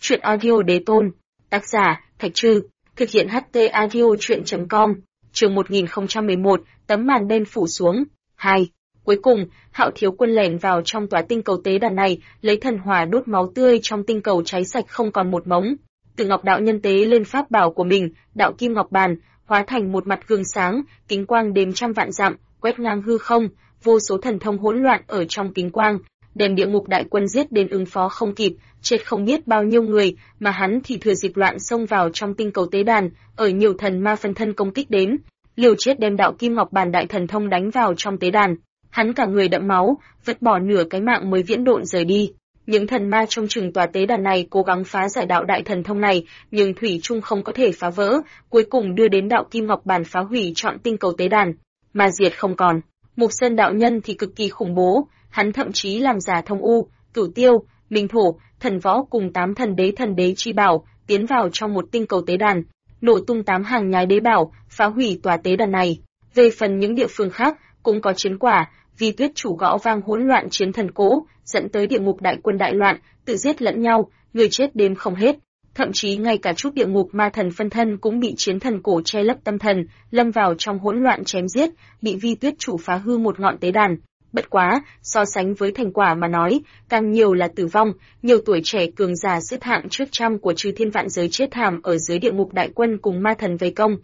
Truyện audio đế tôn. Tác giả, Thạch Trư. Thực hiện HT audio truyện.com. Chương 1011, tấm màn đen phủ xuống. 2. Cuối cùng, Hạo Thiếu Quân lẻn vào trong tòa tinh cầu tế đàn này, lấy thần hỏa đốt máu tươi trong tinh cầu cháy sạch không còn một mống. Từ Ngọc đạo nhân tế lên pháp bảo của mình, đạo kim ngọc bàn, hóa thành một mặt gương sáng, kính quang đếm trăm vạn dặm, quét ngang hư không, vô số thần thông hỗn loạn ở trong kính quang, đem địa ngục đại quân giết đến ứng phó không kịp, chết không biết bao nhiêu người, mà hắn thì thừa dịp loạn xông vào trong tinh cầu tế đàn, ở nhiều thần ma phân thân công kích đến, liều chết đem đạo kim ngọc bàn đại thần thông đánh vào trong tế đàn. Hắn cả người đẫm máu, vứt bỏ nửa cái mạng mới viễn độn rời đi. Những thần ma trong chừng tòa tế đàn này cố gắng phá giải đạo đại thần thông này, nhưng thủy chung không có thể phá vỡ, cuối cùng đưa đến đạo kim ngọc bàn phá hủy trọn tinh cầu tế đàn, mà diệt không còn. Mục Sơn đạo nhân thì cực kỳ khủng bố, hắn thậm chí làm giả thông u, cửu tiêu, minh thổ, thần võ cùng 8 thần đế chi bảo, tiến vào trong một tinh cầu tế đàn, nổ tung 8 hàng nhái đế bảo, phá hủy tòa tế đàn này. Về phần những địa phương khác, cũng có chiến quả, vì tuyết chủ gõ vang hỗn loạn chiến thần cỗ, dẫn tới địa ngục đại quân đại loạn, tự giết lẫn nhau, người chết đếm không hết. Thậm chí ngay cả chút địa ngục ma thần phân thân cũng bị chiến thần cổ che lấp tâm thần, lâm vào trong hỗn loạn chém giết, bị vi tuyết chủ phá hư một ngọn tế đàn. Bất quá, so sánh với thành quả mà nói, càng nhiều là tử vong, nhiều tuổi trẻ cường giả xếp hạng trước trăm của chư thiên vạn giới chết thảm ở dưới địa ngục đại quân cùng ma thần vây công.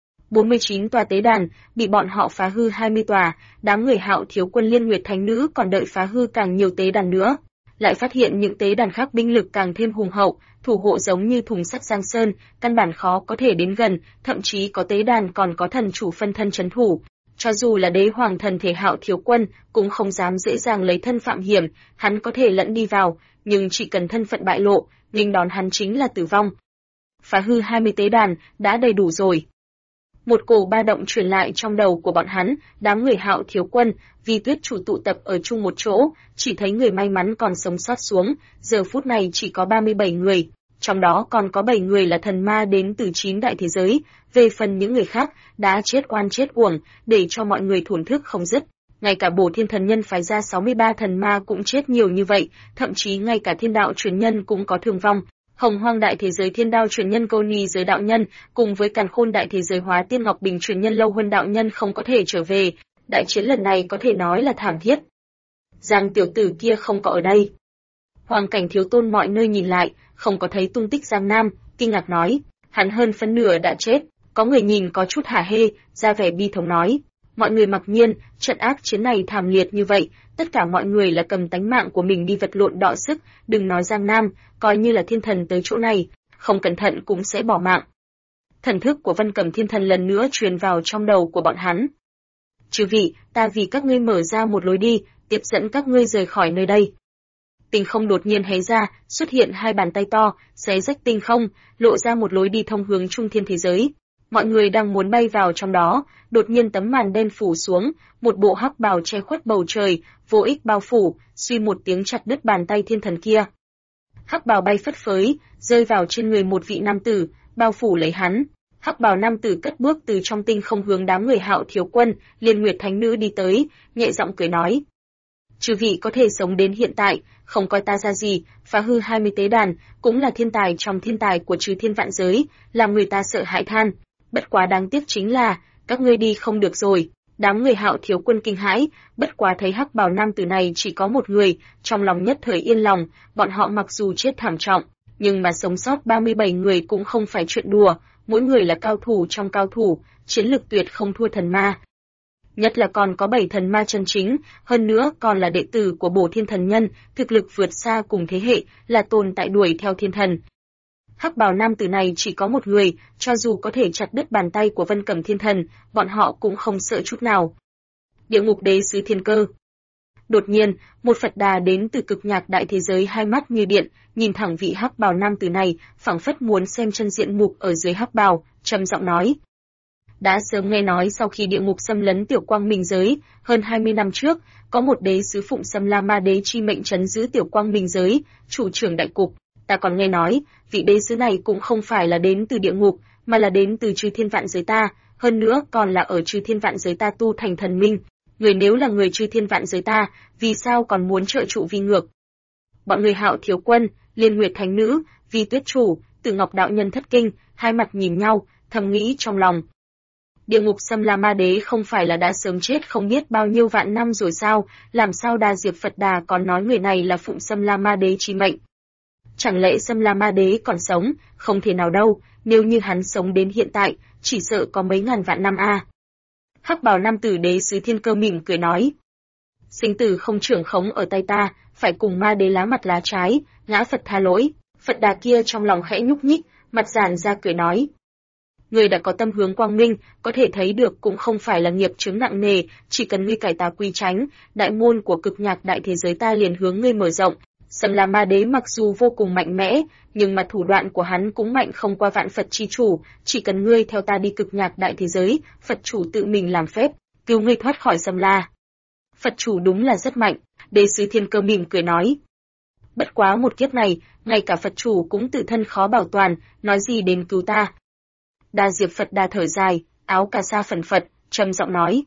49 tòa tế đàn, bị bọn họ phá hư 20 tòa, đám người Hạo Thiếu Quân Liên Nguyệt Thánh Nữ còn đợi phá hư càng nhiều tế đàn nữa. Lại phát hiện những tế đàn khác binh lực càng thêm hùng hậu, thủ hộ giống như thùng sắt giang sơn, căn bản khó có thể đến gần, thậm chí có tế đàn còn có thần chủ phân thân trấn thủ. Cho dù là đế hoàng thần thể Hạo Thiếu Quân, cũng không dám dễ dàng lấy thân phạm hiểm, hắn có thể lẫn đi vào, nhưng chỉ cần thân phận bại lộ, nghênh đón hắn chính là tử vong. Phá hư 20 tế đàn, đã đầy đủ rồi. Một cổ ba động truyền lại trong đầu của bọn hắn, đám người Hạo Thiếu Quân, vì tuyết chủ tụ tập ở chung một chỗ, chỉ thấy người may mắn còn sống sót xuống, giờ phút này chỉ có 37 người, trong đó còn có 7 người là thần ma đến từ 9 đại thế giới, về phần những người khác, đã chết oan chết uổng, để cho mọi người thổn thức không dứt. Ngay cả Bổ Thiên Thần Nhân phái ra 63 thần ma cũng chết nhiều như vậy, thậm chí ngay cả Thiên Đạo truyền nhân cũng có thương vong. Hồng Hoang đại thế giới Thiên Đao truyền nhân Câu Ni giới đạo nhân, cùng với Càn Khôn đại thế giới Hóa Tiên Ngọc Bình truyền nhân Lâu Huân đạo nhân không có thể trở về, đại chiến lần này có thể nói là thảm thiết. Giang tiểu tử kia không có ở đây. Hoàng Cảnh Thiếu Tôn mọi nơi nhìn lại, không có thấy tung tích Giang Nam, kinh ngạc nói, hắn hơn phân nửa đã chết. Có người nhìn có chút hả hê, ra vẻ bi thống nói, mọi người mặc nhiên, trận ác chiến này thảm liệt như vậy, tất cả mọi người là cầm tánh mạng của mình đi vật lộn đọ sức, đừng nói Giang Nam, coi như là thiên thần tới chỗ này, không cẩn thận cũng sẽ bỏ mạng. Thần thức của Vân Cẩm Thiên Thần lần nữa truyền vào trong đầu của bọn hắn. Chư vị, ta vì các ngươi mở ra một lối đi, tiếp dẫn các ngươi rời khỏi nơi đây. Tinh không đột nhiên hé ra, xuất hiện hai bàn tay to, xé rách tinh không, lộ ra một lối đi thông hướng trung thiên thế giới. Mọi người đang muốn bay vào trong đó, đột nhiên tấm màn đen phủ xuống, một bộ hắc bào che khuất bầu trời, vô ích bao phủ, suy một tiếng chặt đứt bàn tay thiên thần kia. Hắc bào bay phất phới, rơi vào trên người một vị nam tử, bao phủ lấy hắn. Hắc bào nam tử cất bước từ trong tinh không hướng đám người Hạo Thiếu Quân, Liên Nguyệt Thánh Nữ đi tới, nhẹ giọng cười nói: "Chư vị có thể sống đến hiện tại, không coi ta ra gì, phá hư 20 tế đàn, cũng là thiên tài trong thiên tài của chư thiên vạn giới, làm người ta sợ hãi than. Bất quá đáng tiếc chính là, các ngươi đi không được rồi." Đám người Hạo Thiếu Quân kinh hãi, bất quá thấy hắc bào nam tử này chỉ có một người, trong lòng nhất thời yên lòng, bọn họ mặc dù chết thảm trọng, nhưng mà sống sót 37 người cũng không phải chuyện đùa, mỗi người là cao thủ trong cao thủ, chiến lực tuyệt không thua thần ma. Nhất là còn có 7 thần ma chân chính, hơn nữa còn là đệ tử của Bổ Thiên Thần Nhân, thực lực vượt xa cùng thế hệ, là tồn tại đuổi theo thiên thần. Hắc bào nam tử này chỉ có một người, cho dù có thể chặt đứt bàn tay của Vân Cẩm Thiên Thần, bọn họ cũng không sợ chút nào. Địa ngục đế sứ Thiên Cơ. Đột nhiên, một Phật Đà đến từ cực nhạc đại thế giới hai mắt như điện, nhìn thẳng vị hắc bào nam tử này, phảng phất muốn xem chân diện mục ở dưới hắc bào, trầm giọng nói: "Đã sớm nghe nói sau khi địa ngục xâm lấn Tiểu Quang Minh giới, hơn 20 năm trước, có một đế sứ phụng Sâm La Ma Đế chi mệnh trấn giữ Tiểu Quang Minh giới, chủ trưởng đại cục. Ta còn nghe nói, vị đế sứ này cũng không phải là đến từ địa ngục, mà là đến từ chư thiên vạn giới ta, hơn nữa còn là ở chư thiên vạn giới ta tu thành thần minh. Người nếu là người chư thiên vạn giới ta, vì sao còn muốn trợ trụ vi ngược?" Bọn người Hạo Thiếu Quân, Liên Nguyệt Thánh Nữ, Vi Tuyết Chủ, Tử Ngọc đạo nhân thất kinh, hai mặt nhìn nhau, thầm nghĩ trong lòng. Địa ngục Xâm La Ma Đế không phải là đã sớm chết không biết bao nhiêu vạn năm rồi sao, làm sao Đa Diệp Phật Đà còn nói người này là phụng Xâm La Ma Đế chí mệnh? Chẳng lẽ Xâm La Ma Đế còn sống? Không thể nào đâu, nếu như hắn sống đến hiện tại, chỉ sợ có mấy ngàn vạn năm a. Hắc bào nam tử Đế sứ Thiên Cơ mỉm cười nói. Sinh tử không trưởng khống ở tay ta, phải cùng Ma Đế lá mặt lá trái, ngã Phật tha lỗi. Phật Đà kia trong lòng khẽ nhúc nhích, mặt giãn ra cười nói. Ngươi đã có tâm hướng quang minh, có thể thấy được cũng không phải là nghiệp chướng nặng nề, chỉ cần ngươi cải tà quy chánh, đại môn của cực nhạc đại thế giới ta liền hướng ngươi mở rộng. Xâm La Ma Đế mặc dù vô cùng mạnh mẽ, nhưng mà thủ đoạn của hắn cũng mạnh không qua vạn Phật chi chủ, chỉ cần ngươi theo ta đi cực nhạc đại thế giới, Phật chủ tự mình làm phép, cứu ngươi thoát khỏi Xâm La. Phật chủ đúng là rất mạnh, Đế sứ Thiên Cơ mỉm cười nói. Bất quá một kiếp này, ngay cả Phật chủ cũng tự thân khó bảo toàn, nói gì đến cứu ta. Đa Diệp Phật Đà thở dài, áo cà sa phần phật, trầm giọng nói.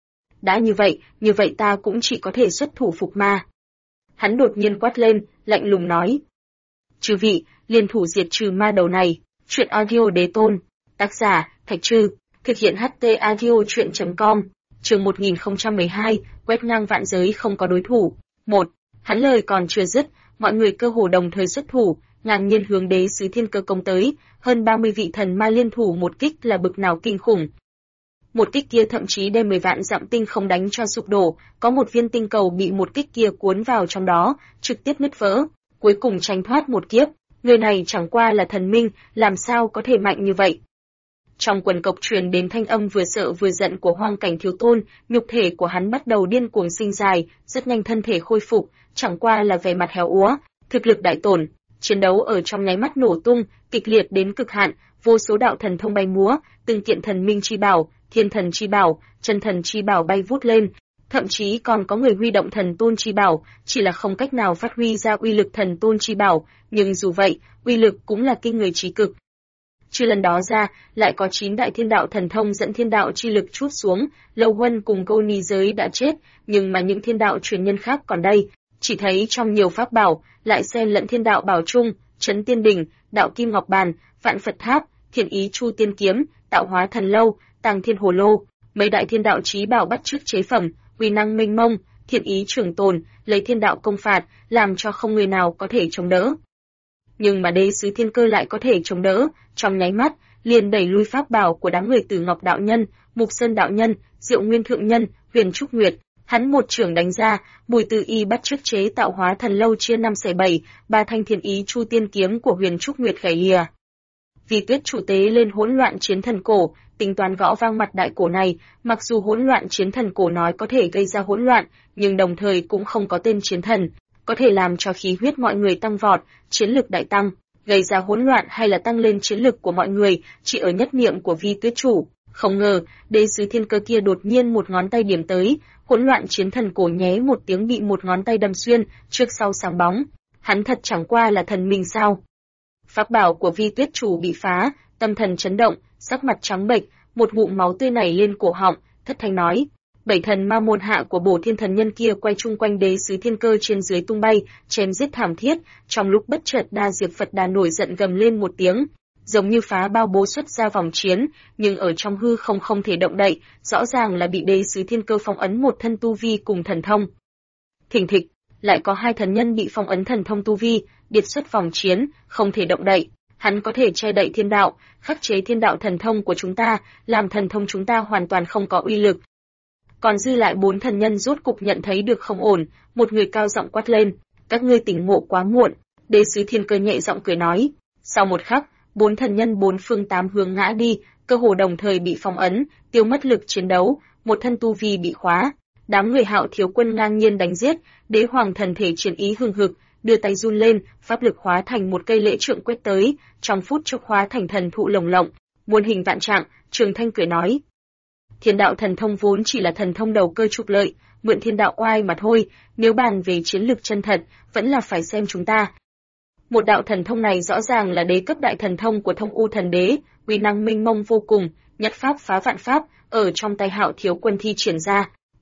Đã như vậy ta cũng chỉ có thể xuất thủ phục ma. Hắn đột nhiên quát lên, lạnh lùng nói. Chư vị, liên thủ diệt trừ ma đầu này, truyện audio đế tôn, tác giả, Thạch Trư, thực hiện HT audio truyện.com, chương 1012, quét ngang vạn giới không có đối thủ. 1. Hắn lời còn chưa dứt, mọi người cơ hồ đồng thời xuất thủ, ngang nhiên hướng Đế sứ Thiên Cơ công tới, hơn 30 vị thần ma liên thủ một kích là bực nào kinh khủng. Một kích kia thậm chí đem 10 vạn dặm tinh không đánh cho sụp đổ, có một viên tinh cầu bị một kích kia cuốn vào trong đó, trực tiếp nứt vỡ, cuối cùng tránh thoát một kiếp. Người này chẳng qua là thần minh, làm sao có thể mạnh như vậy? Trong quần cộc truyền đến thanh âm vừa sợ vừa giận của Hoang Cảnh Thiếu Tôn, nhục thể của hắn bắt đầu điên cuồng sinh dài, rất nhanh thân thể khôi phục, chẳng qua là vẻ mặt héo úa, thực lực đại tổn. Chiến đấu ở trong nháy mắt nổ tung, kịch liệt đến cực hạn, vô số đạo thần thông bay múa, từng kiện thần minh chi bảo, thiên thần chi bảo, chân thần chi bảo bay vút lên, thậm chí còn có người huy động thần tôn chi bảo, chỉ là không cách nào phát huy ra uy lực thần tôn chi bảo, nhưng dù vậy, uy lực cũng là kinh người chí cực. Trừ lần đó ra, lại có 9 đại thiên đạo thần thông dẫn thiên đạo chi lực trút xuống, Lâu Huân cùng Câu Ni giới đã chết, nhưng mà những thiên đạo truyền nhân khác còn đây, chỉ thấy trong nhiều pháp bảo, lại xen lẫn thiên đạo bảo trung, Trấn Tiên Đỉnh, Đạo Kim Ngọc Bàn, Vạn Phật Tháp, Thiện Ý Chu Tiên Kiếm, Tạo Hóa Thần Lâu, Tàng Thiên Hồ Lô, mấy đại thiên đạo chí bảo bắt chước chế phẩm, uy năng mênh mông, Thiện Ý trường tồn, lấy thiên đạo công phạt, làm cho không người nào có thể chống đỡ. Nhưng mà Đế sứ Thiên Cơ lại có thể chống đỡ, trong nháy mắt, liền đẩy lui pháp bảo của đám người Tử Ngọc đạo nhân, Mục Sơn đạo nhân, Diệu Nguyên thượng nhân, Huyền Trúc Nguyệt. Hắn một chưởng đánh ra, Bùi Tư Y bắt chước chế Tạo Hóa Thần Lâu chia 5 xẻ 7, ba thanh Thiện Ý Chu Tiên Kiếm của Huyền Trúc Nguyệt gãy lìa. Vì Tuyết chủ tế lên hỗn loạn chiến thần cổ, tính toán gõ vang mặt đại cổ này, mặc dù hỗn loạn chiến thần cổ nói có thể gây ra hỗn loạn, nhưng đồng thời cũng không có tên chiến thần, có thể làm cho khí huyết mọi người tăng vọt, chiến lực đại tăng, gây ra hỗn loạn hay là tăng lên chiến lực của mọi người, chỉ ở nhất niệm của Vi Tuyết chủ. Không ngờ, Đế sứ Thiên Cơ kia đột nhiên một ngón tay điểm tới, hỗn loạn chiến thần cổ nhé một tiếng bị một ngón tay đâm xuyên, trước sau sáng bóng. Hắn thật chẳng qua là thần minh sao? Pháp bảo của Vi Tuyết chủ bị phá, tâm thần chấn động, sắc mặt trắng bệch, một ngụm máu tươi nảy lên cổ họng, thất thanh nói. 7 thần ma môn hạ của Bổ Thiên thần nhân kia quay chung quanh Đế sứ Thiên Cơ trên dưới tung bay, chém giết thảm thiết, trong lúc bất chợt Đa Diệp Phật Đà nổi giận gầm lên một tiếng, giống như phá bao bố xuất ra vòng chiến, nhưng ở trong hư không thể động đậy, rõ ràng là bị Đế sứ Thiên Cơ phong ấn một thân tu vi cùng thần thông. Thình thịch, lại có 2 thần nhân bị phong ấn thần thông tu vi, điệt xuất vòng chiến, không thể động đậy. Hắn có thể che đậy thiên đạo, khắc chế thiên đạo thần thông của chúng ta, làm thần thông chúng ta hoàn toàn không có uy lực. Còn dư lại 4 thần nhân rốt cục nhận thấy được không ổn, một người cao giọng quát lên, các ngươi tỉnh ngộ quá muộn. Đế sứ Thiên Cơ nhẹ giọng cười nói. Sau một khắc, 4 thần nhân 4 phương 8 hướng ngã đi, cơ hồ đồng thời bị phong ấn, tiêu mất lực chiến đấu, một thân tu vi bị khóa. Đám người Hạo Thiếu Quân ngang nhiên đánh giết, Đế Hoàng thần thể chiến ý hừng hực, đưa tay run lên, pháp lực hóa thành một cây lễ trượng quét tới, trong phút chốc hóa thành thần thụ lồng lộng, muôn hình vạn trạng. Trường Thanh cười nói. Thiên đạo thần thông vốn chỉ là thần thông đầu cơ trục lợi, mượn thiên đạo oai mà thôi, nếu bàn về chiến lực chân thật, vẫn là phải xem chúng ta. Một đạo thần thông này rõ ràng là đế cấp đại thần thông của Thông U Thần Đế, uy năng mênh mông vô cùng, nhất pháp phá vạn pháp, ở trong tay Hạo Thiếu Quân thi triển ra.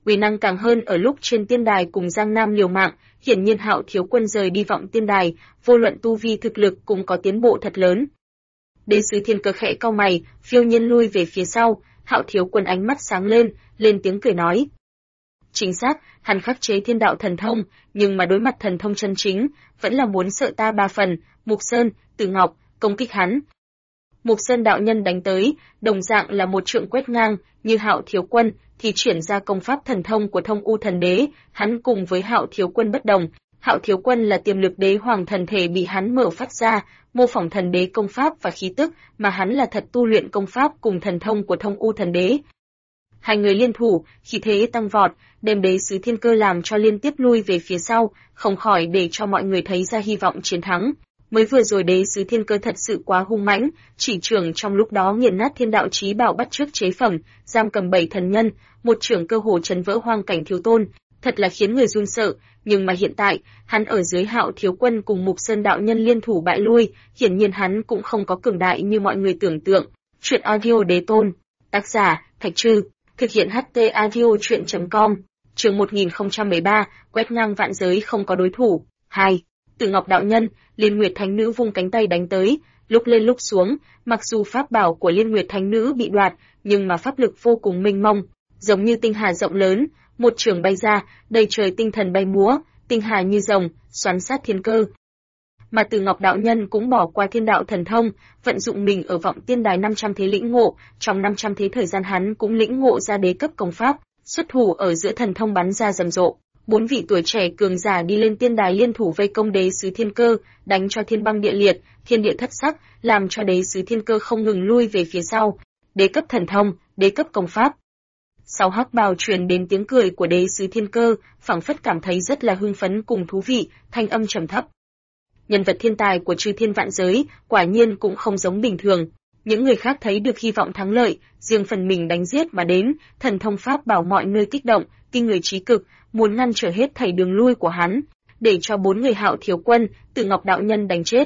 Uy năng càng hơn ở lúc trên tiên đài cùng Giang Nam liều mạng, hiển nhiên Hạo thiếu quân rời đi vọng tiên đài, vô luận tu vi thực lực cũng có tiến bộ thật lớn. Đế sứ Thiên Cơ khẽ cau mày, phiêu nhiên lui về phía sau, Hạo thiếu quân ánh mắt sáng lên tiếng cười nói. Chính xác, hắn khắc chế thiên đạo thần thông, nhưng mà đối mặt thần thông chân chính, vẫn là muốn sợ ta ba phần. Mục Sơn, Từ Ngọc, công kích hắn. Mục Sơn đạo nhân đánh tới, đồng dạng là một trượng quét ngang, như Hạo thiếu quân thì triển ra công pháp thần thông của Thông U thần đế, hắn cùng với Hạo thiếu quân bất đồng. Hạo thiếu quân là tiềm lực đế hoàng thần thể bị hắn mở phát ra, mô phỏng thần đế công pháp và khí tức, mà hắn là thật tu luyện công pháp cùng thần thông của Thông U thần đế. Hai người liên thủ, khí thế tăng vọt, đem đế sứ Thiên Cơ làm cho liên tiếp lui về phía sau, không khỏi để cho mọi người thấy ra hy vọng chiến thắng. Mới vừa rồi đế sứ Thiên Cơ thật sự quá hung mãnh, chỉ trưởng trong lúc đó nghiền nát thiên đạo chí bảo bắt chước chế phẩm, giam cầm 7 thần nhân, một trưởng cơ hồ chấn vỡ hoang cảnh thiếu tôn, thật là khiến người run sợ. Nhưng mà hiện tại, hắn ở dưới Hạo thiếu quân cùng Mục Sơn đạo nhân liên thủ bại lui, hiển nhiên hắn cũng không có cường đại như mọi người tưởng tượng. Chuyện audio đế tôn, tác giả Thạch Trư, thực hiện HT audio truyện.com. Chương 1013, quét ngang vạn giới không có đối thủ. 2. Từ Ngọc đạo nhân, Liên Nguyệt Thánh Nữ vung cánh tay đánh tới, lúc lên lúc xuống, mặc dù pháp bảo của Liên Nguyệt Thánh Nữ bị đoạt, nhưng mà pháp lực vô cùng mênh mông, giống như tinh hà rộng lớn, một trường bay ra, đầy trời tinh thần bay múa, tinh hà như rồng, xoắn sát thiên cơ. Mà Từ Ngọc đạo nhân cũng bỏ qua thiên đạo thần thông, vận dụng mình ở vọng tiên đài 500 thế lĩnh ngộ, trong 500 thế thời gian hắn cũng lĩnh ngộ ra đế cấp công pháp, xuất thủ ở giữa thần thông bắn ra rầm rộ. 4 vị tuổi trẻ cường giả đi lên tiên đài liên thủ vây công đế sứ Thiên Cơ, đánh cho thiên băng địa liệt, thiên địa thất sắc, làm cho đế sứ Thiên Cơ không ngừng lui về phía sau. Đế cấp thần thông, đế cấp công pháp. Sau hắc bào truyền đến tiếng cười của đế sứ Thiên Cơ, phảng phất cảm thấy rất là hưng phấn cùng thú vị, thanh âm trầm thấp. Nhân vật thiên tài của chư thiên vạn giới, quả nhiên cũng không giống bình thường. Những người khác thấy được hy vọng thắng lợi, riêng phần mình đánh giết mà đến, thần thông pháp bảo mọi nơi kích động, kinh người trí cực, muốn ngăn trở hết thảy đường lui của hắn, để cho 4 người Hạo thiếu quân, Từ Ngọc đạo nhân đánh chết.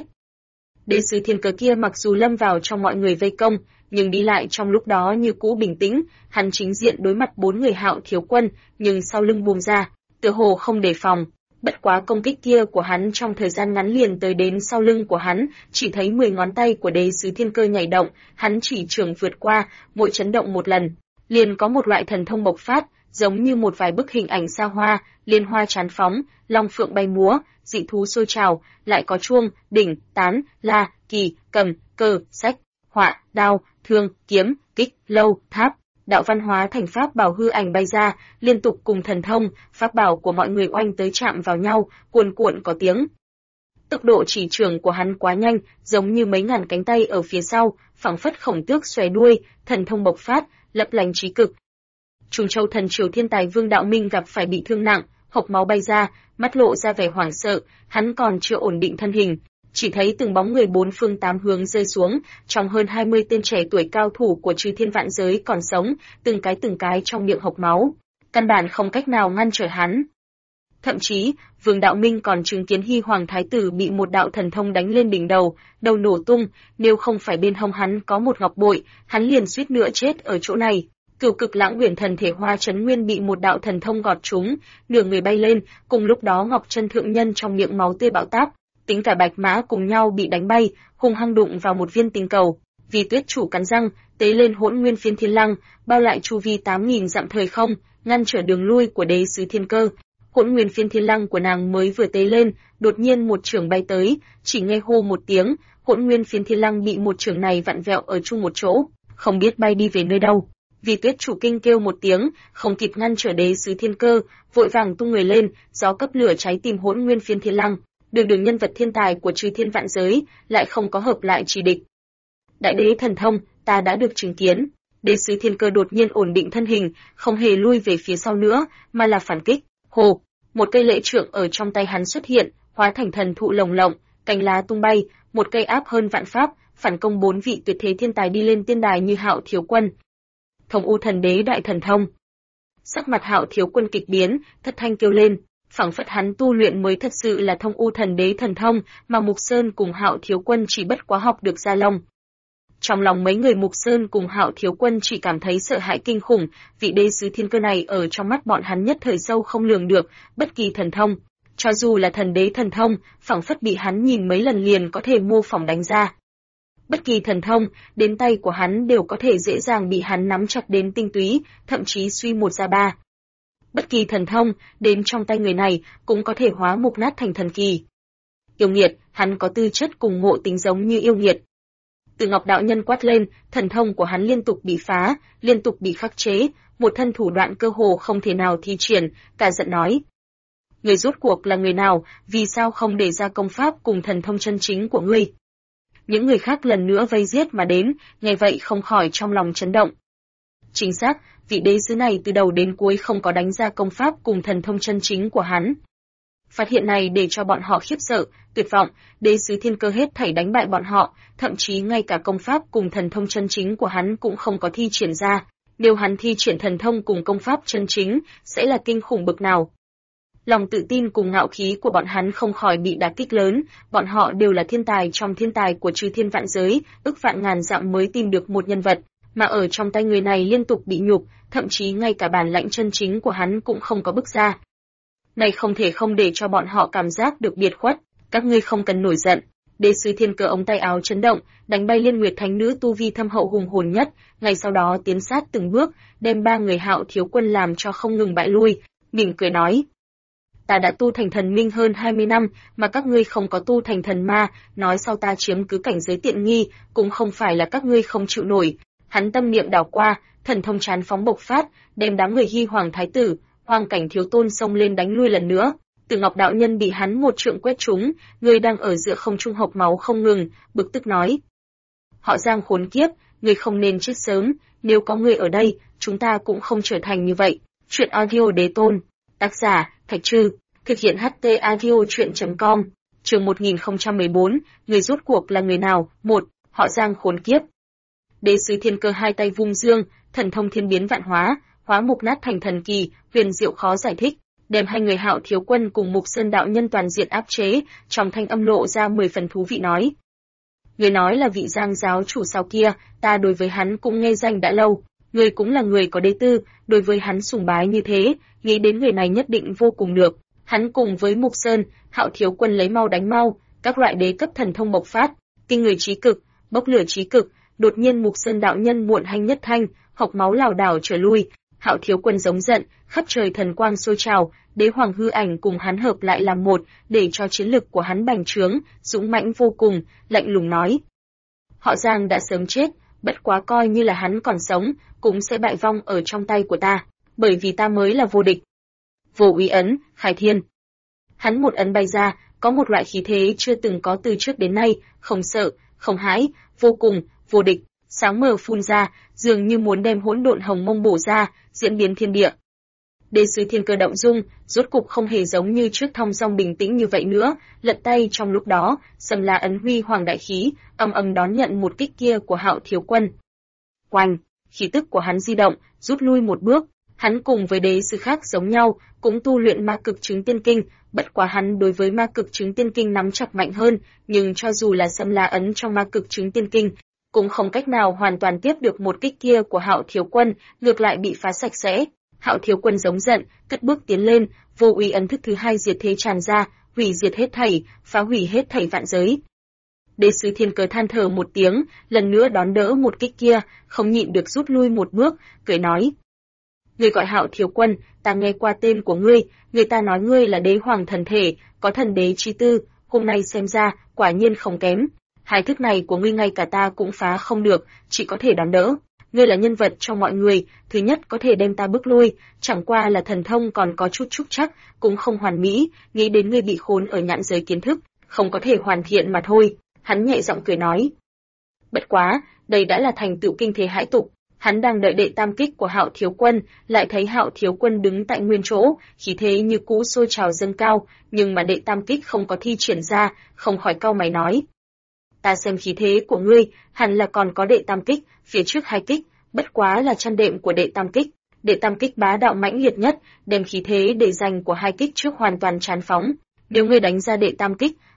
Đế sứ Thiên Cơ kia mặc dù lâm vào trong mọi người vây công, nhưng đi lại trong lúc đó như cũ bình tĩnh, hắn chính diện đối mặt 4 người Hạo thiếu quân, nhưng sau lưng buông ra, tựa hồ không đề phòng. Bất quá công kích kia của hắn trong thời gian ngắn liền tới đến sau lưng của hắn, chỉ thấy 10 ngón tay của đế sứ Thiên Cơ nhảy động, hắn chỉ trường vượt qua, mỗi chấn động một lần, liền có một loại thần thông bộc phát, giống như một vài bức hình ảnh xa hoa, liên hoa trán phóng, long phượng bay múa, dị thú sôi trào, lại có chuông, đỉnh, tán, la, kỳ, cầm, cờ, sách, họa, đao, thương, kiếm, kích, lâu, tháp. Đạo văn hóa thành pháp bảo hư ảnh bay ra, liên tục cùng thần thông, pháp bảo của mọi người oanh tới chạm vào nhau, cuồn cuộn có tiếng. Tốc độ chỉ trường của hắn quá nhanh, giống như mấy ngàn cánh tay ở phía sau, phảng phất khổng tước xòe đuôi, thần thông bộc phát, lấp lánh trí cực. Trung Châu thần triều thiên tài Vương Đạo Minh gặp phải bị thương nặng, hộc máu bay ra, mắt lộ ra vẻ hoảng sợ, hắn còn chưa ổn định thân hình. Chỉ thấy từng bóng người 4 phương 8 hướng rơi xuống, trong hơn 20 tên trẻ tuổi cao thủ của chư thiên vạn giới còn sống, từng cái trong miệng hộc máu, căn bản không cách nào ngăn trở hắn. Thậm chí, Vương Đạo Minh còn chứng kiến Hy Hoàng Thái tử bị một đạo thần thông đánh lên đỉnh đầu, đầu nổ tung, nếu không phải bên hông hắn có một ngọc bội, hắn liền suýt nữa chết ở chỗ này. Cửu Cực Lãng Uyển Thần Thể Hoa Chấn Nguyên bị một đạo thần thông gọt trúng, nửa người bay lên, cùng lúc đó Ngọc Chân Thượng Nhân trong miệng máu tươi bão táp, tính cả Bạch Mã cùng nhau bị đánh bay, hung hăng đụng vào một viên tinh cầu. Vì Tuyết chủ cắn răng, tế lên Hỗn Nguyên Phiên Thiên Lăng, bao lại chu vi 8000 dặm thời không, ngăn trở đường lui của đế sứ Thiên Cơ. Hỗn Nguyên Phiên Thiên Lăng của nàng mới vừa tế lên, đột nhiên một chưởng bay tới, chỉ nghe hô một tiếng, Hỗn Nguyên Phiên Thiên Lăng bị một chưởng này vặn vẹo ở chung một chỗ, không biết bay đi về nơi đâu. Vì Tuyết chủ kinh kêu một tiếng, không kịp ngăn trở đế sứ Thiên Cơ, vội vàng tung người lên, gió cấp lửa cháy tìm Hỗn Nguyên Phiên Thiên Lăng. Đường nhân vật thiên tài của chư thiên vạn giới, lại không có hợp lại chỉ địch. Đại đế thần thông, ta đã được chứng kiến. Đế sứ Thiên Cơ đột nhiên ổn định thân hình, không hề lui về phía sau nữa, mà là phản kích. Hồ, một cây lễ trượng ở trong tay hắn xuất hiện, hóa thành thần thụ lồng lộng, cành lá tung bay, một cây áp hơn vạn pháp, phản công 4 vị tuyệt thế thiên tài đi lên tiên đài như Hạo thiếu quân. Thông U thần đế đại thần thông. Sắc mặt Hạo thiếu quân kịch biến, thất thanh kêu lên, phảng phất hắn tu luyện mới thật sự là Thông U thần đế thần thông, mà Mục Sơn cùng Hạo thiếu quân chỉ bất quá học được Gia Long. Trong lòng mấy người Mục Sơn cùng Hạo Thiếu Quân chỉ cảm thấy sợ hãi kinh khủng, vị đế sứ thiên cơ này ở trong mắt bọn hắn nhất thời sâu không lường được, bất kỳ thần thông, cho dù là thần đế thần thông, phảng phất bị hắn nhìn mấy lần liền có thể mô phỏng đánh ra. Bất kỳ thần thông, đến tay của hắn đều có thể dễ dàng bị hắn nắm chặt đến tinh túy, thậm chí suy một ra ba. Bất kỳ thần thông, đến trong tay người này, cũng có thể hóa mục nát thành thần kỳ. Yêu nghiệt, hắn có tư chất cùng ngộ tính giống như yêu nghiệt. Từ Ngọc đạo nhân quát lên, thần thông của hắn liên tục bị phá, liên tục bị khắc chế, một thân thủ đoạn cơ hồ không thể nào thi triển, cả giận nói. Người rốt cuộc là người nào, vì sao không để ra công pháp cùng thần thông chân chính của ngươi? Những người khác lần nữa vây giết mà đến, nghe vậy không khỏi trong lòng chấn động. Chính xác, vị đế sứ này từ đầu đến cuối không có đánh ra công pháp cùng thần thông chân chính của hắn. Phát hiện này để cho bọn họ khiếp sợ, tuyệt vọng, đế sứ thiên cơ hết thảy đánh bại bọn họ, thậm chí ngay cả công pháp cùng thần thông chân chính của hắn cũng không có thi triển ra. Nếu hắn thi triển thần thông cùng công pháp chân chính, sẽ là kinh khủng bực nào. Lòng tự tin cùng ngạo khí của bọn hắn không khỏi bị đả kích lớn, bọn họ đều là thiên tài trong thiên tài của chư thiên vạn giới, ức vạn ngàn dặm mới tìm được một nhân vật, mà ở trong tay người này liên tục bị nhục, thậm chí ngay cả bản lãnh chân chính của hắn cũng không có bức ra. Này không thể không để cho bọn họ cảm giác được biệt khuất, các ngươi không cần nổi giận. Đế sứ thiên cơ ống tay áo chấn động, đánh bay Liên Nguyệt Thánh Nữ tu vi thâm hậu hùng hồn nhất, ngay sau đó tiến sát từng bước, đem ba người Hạo Thiếu Quân làm cho không ngừng bại lui, mỉm cười nói: "Ta đã tu thành thần minh hơn 20 năm, mà các ngươi không có tu thành thần ma, nói sau ta chiếm cứ cảnh giới tiện nghi, cũng không phải là các ngươi không chịu nổi." Hắn tâm niệm đảo qua, thần thông chán phóng bộc phát, đem đám người Hy Hoàng thái tử, Hoàng cảnh thiếu tôn xông lên đánh lui lần nữa. Từ Ngọc đạo nhân bị hắn một trượng quét trúng, người đang ở giữa không trung hộc máu không ngừng, bực tức nói: "Họ Giang khốn kiếp, người không nên chết sớm, nếu có người ở đây, chúng ta cũng không trở thành như vậy." Truyện audio đế tôn, tác giả Thạch Trư, thực hiện HT audio truyện.com. Chương 1014, người rốt cuộc là người nào? 1. Họ Giang khốn kiếp. Đế sứ thiên cơ hai tay vung dương, thần thông thiên biến vạn hóa, hóa mục nát thành thần kỳ, huyền diệu khó giải thích, đem hai người Hạo Thiếu Quân cùng Mục Sơn đạo nhân toàn diện áp chế, trong thanh âm lộ ra 10 phần thú vị nói: "Người nói là vị Giang giáo chủ sau kia, ta đối với hắn cũng nghe danh đã lâu, người cũng là người có đế tư, đối với hắn sùng bái như thế, nghĩ đến người này nhất định vô cùng được." Hắn cùng với Mục Sơn, Hạo Thiếu Quân lấy mau đánh mau, các loại đế cấp thần thông bộc phát, kinh người chí cực, bốc lửa chí cực. Đột nhiên Mục Sơn đạo nhân muộn hanh nhất thanh, hộc máu lảo đảo trở lui, Hạo Thiếu Quân giống giận, khắp trời thần quang sôi trào, đế hoàng hư ảnh cùng hắn hợp lại làm một, để cho chiến lực của hắn bành trướng, dũng mãnh vô cùng, lạnh lùng nói: "Họ Giang đã sớm chết, bất quá coi như là hắn còn sống, cũng sẽ bại vong ở trong tay của ta, bởi vì ta mới là vô địch." Vô Úy ấn, Khai Thiên. Hắn một ấn bay ra, có một loại khí thế chưa từng có từ trước đến nay, không sợ, không hãi, vô cùng vô địch, sáng mờ phun ra, dường như muốn đem hỗn độn hồng mông bổ ra, diễn biến thiên địa. Đế sứ thiên cơ động dung, rốt cục không hề giống như trước thong dong bình tĩnh như vậy nữa, lật tay trong lúc đó, Sầm La ấn huy hoàng đại khí, âm âm đón nhận một kích kia của Hạo Thiếu Quân. Oanh, khí tức của hắn di động, rút lui một bước, hắn cùng với đế sứ khác giống nhau, cũng tu luyện ma cực chứng tiên kinh, bất quá hắn đối với ma cực chứng tiên kinh nắm chặt mạnh hơn, nhưng cho dù là Sầm La ấn trong ma cực chứng tiên kinh, cũng không cách nào hoàn toàn tiếp được một kích kia của Hạo Thiếu Quân, ngược lại bị phá sạch sẽ. Hạo Thiếu Quân giống giận, cất bước tiến lên, Vô Úy ấn thức thứ hai diệt thế tràn ra, hủy diệt hết thảy, phá hủy hết thảy vạn giới. Đế sứ thiên cơ than thở một tiếng, lần nữa đón đỡ một kích kia, không nhịn được rút lui một bước, cười nói: "Ngươi gọi Hạo Thiếu Quân, ta nghe qua tên của ngươi, người ta nói ngươi là đế hoàng thần thể, có thần đế chi tư, hôm nay xem ra, quả nhiên không kém. Hai thức này của ngươi ngay cả ta cũng phá không được, chỉ có thể đón đỡ. Ngươi là nhân vật trong mọi người, thứ nhất có thể đem ta bước lui, chẳng qua là thần thông còn có chút trúc chắc, cũng không hoàn mỹ, nghĩ đến ngươi bị khốn ở nhãn giới kiến thức, không có thể hoàn thiện mà thôi." Hắn nhẹ giọng cười nói. Bất quá, đây đã là thành tựu kinh thế hãi tục. Hắn đang đợi đệ tam kích của Hạo Thiếu Quân, lại thấy Hạo Thiếu Quân đứng tại nguyên chỗ, khí thế như cũ sôi trào dâng cao, nhưng mà đệ tam kích không có thi triển ra, không khỏi cau mày nói: "Ta xem khí thế của ngươi, hẳn là còn có đệ tam kích, phía trước hai kích, bất quá là chăn đệm của đệ tam kích. Đệ tam kích bá đạo mãnh liệt nhất, đem khí thế để dành của hai kích trước hoàn toàn tràn phóng. Nếu ngươi đánh ra đệ tam kích,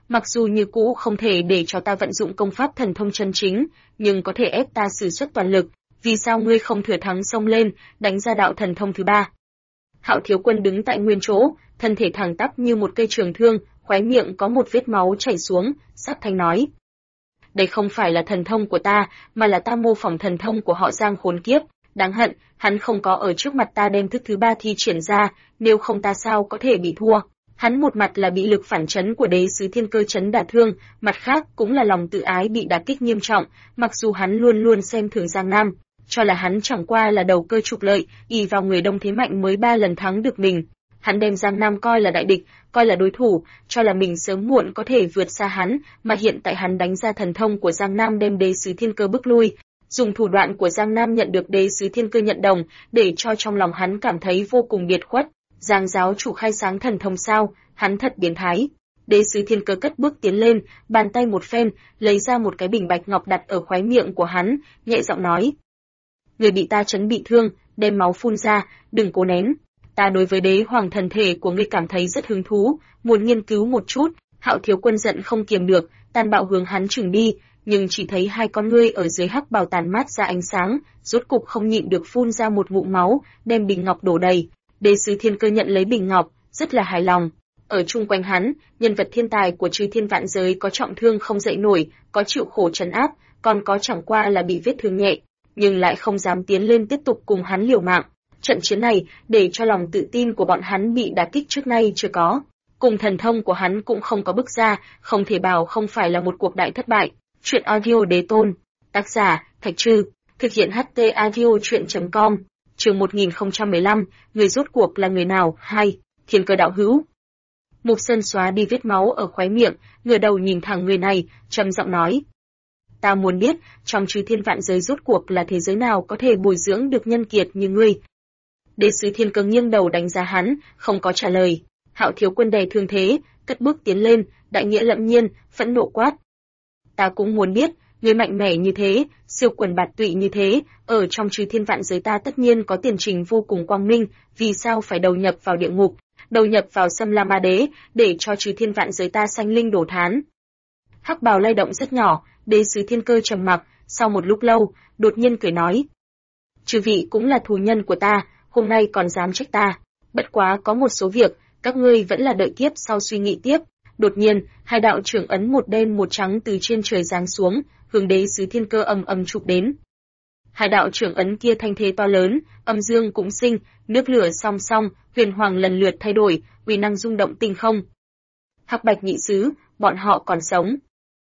mặc dù như cũ không thể để cho ta vận dụng công pháp thần thông chân chính, nhưng có thể ép ta sử xuất toàn lực, vì sao ngươi không thừa thắng xông lên, đánh ra đạo thần thông thứ ba? Hạo Thiếu Quân đứng tại nguyên chỗ, thân thể thẳng tắp như một cây trường thương, khóe miệng có một vết máu chảy xuống, sắc thanh nói: đây không phải là thần thông của ta, mà là ta mô phỏng thần thông của họ Giang khốn kiếp. Đáng hận, hắn không có ở trước mặt ta đem thức thứ ba thi triển ra, nếu không ta sao có thể bị thua. Hắn một mặt là bị lực phản chấn của đế sứ thiên cơ chấn đả thương, mặt khác cũng là lòng tự ái bị đả kích nghiêm trọng, mặc dù hắn luôn luôn xem thường Giang Nam, cho là hắn chẳng qua là đầu cơ trục lợi, ỷ vào người đông thế mạnh mới 3 lần thắng được mình. Hắn đem Giang Nam coi là đại địch, coi là đối thủ, cho là mình sớm muộn có thể vượt xa hắn, mà hiện tại hắn đánh ra thần thông của Giang Nam đem đế sứ thiên cơ bức lui, dùng thủ đoạn của Giang Nam nhận được đế sứ thiên cơ nhận đồng, để cho trong lòng hắn cảm thấy vô cùng biệt khuất. Giang giáo chủ khai sáng thần thông sao, hắn thật biến thái. Đế sứ thiên cơ cất bước tiến lên, bàn tay một phen, lấy ra một cái bình bạch ngọc đặt ở khóe miệng của hắn, nhẹ giọng nói: người bị ta chấn bị thương, đem máu phun ra, đừng cố nén. Ta đối với đế hoàng thần thể của ngươi cảm thấy rất hứng thú, muốn nghiên cứu một chút. Hạo Thiếu Quân giận không kiềm được, tàn bạo hướng hắn chừng đi, nhưng chỉ thấy hai con ngươi ở dưới hắc bào tàn mát ra ánh sáng, rốt cục không nhịn được phun ra một ngụm máu, đem bình ngọc đổ đầy. Đế sứ thiên cơ nhận lấy bình ngọc, rất là hài lòng. Ở chung quanh hắn, nhân vật thiên tài của chư thiên vạn giới có trọng thương không dậy nổi, có chịu khổ trấn áp, còn có chẳng qua là bị vết thương nhẹ, nhưng lại không dám tiến lên tiếp tục cùng hắn liều mạng. Trận chiến này, để cho lòng tự tin của bọn hắn bị đả kích trước nay chưa có. Cùng thần thông của hắn cũng không có bước ra, không thể bảo không phải là một cuộc đại thất bại. Chuyện audio đế tôn. Tác giả, Thạch Trư. Thực hiện HT audio chuyện.com. Chương 1015, người rốt cuộc là người nào? 2. Thiên cơ đạo hữu. Mục Sơn xóa đi vết máu ở khóe miệng, ngửa đầu nhìn thẳng người này, trầm giọng nói: ta muốn biết, trong chư thiên vạn giới rốt cuộc là thế giới nào có thể bồi dưỡng được nhân kiệt như ngươi? Đế sứ thiên cơ nghiêng đầu đánh giá hắn, không có trả lời. Hạo Thiếu Quân đè thương thế, cất bước tiến lên, đại nghĩa lẫm nhiên, phẫn nộ quát: ta cũng muốn biết, ngươi mạnh mẽ như thế, siêu quần bạt tụy như thế, ở trong chư thiên vạn giới ta tất nhiên có tiền trình vô cùng quang minh, vì sao phải đầu nhập vào địa ngục, đầu nhập vào Xâm La Ma Đế, để cho chư thiên vạn giới ta sanh linh đổ thán? Hắc bào lay động rất nhỏ, đế sứ thiên cơ trầm mặc, sau một lúc lâu, đột nhiên cười nói: chư vị cũng là thù nhân của ta, hôm nay còn dám trách ta. Bất quá có một số việc, các ngươi vẫn là đợi kiếp sau suy nghĩ tiếp. Đột nhiên, hai đạo trưởng ấn một đen một trắng từ trên trời giáng xuống, hướng đế sứ thiên cơ ầm ầm chụp đến. Hai đạo trưởng ấn kia thanh thế to lớn, âm dương cũng sinh, nước lửa song song, huyền hoàng lần lượt thay đổi, uy năng rung động tinh không. Hắc Bạch nhị sứ, bọn họ còn sống.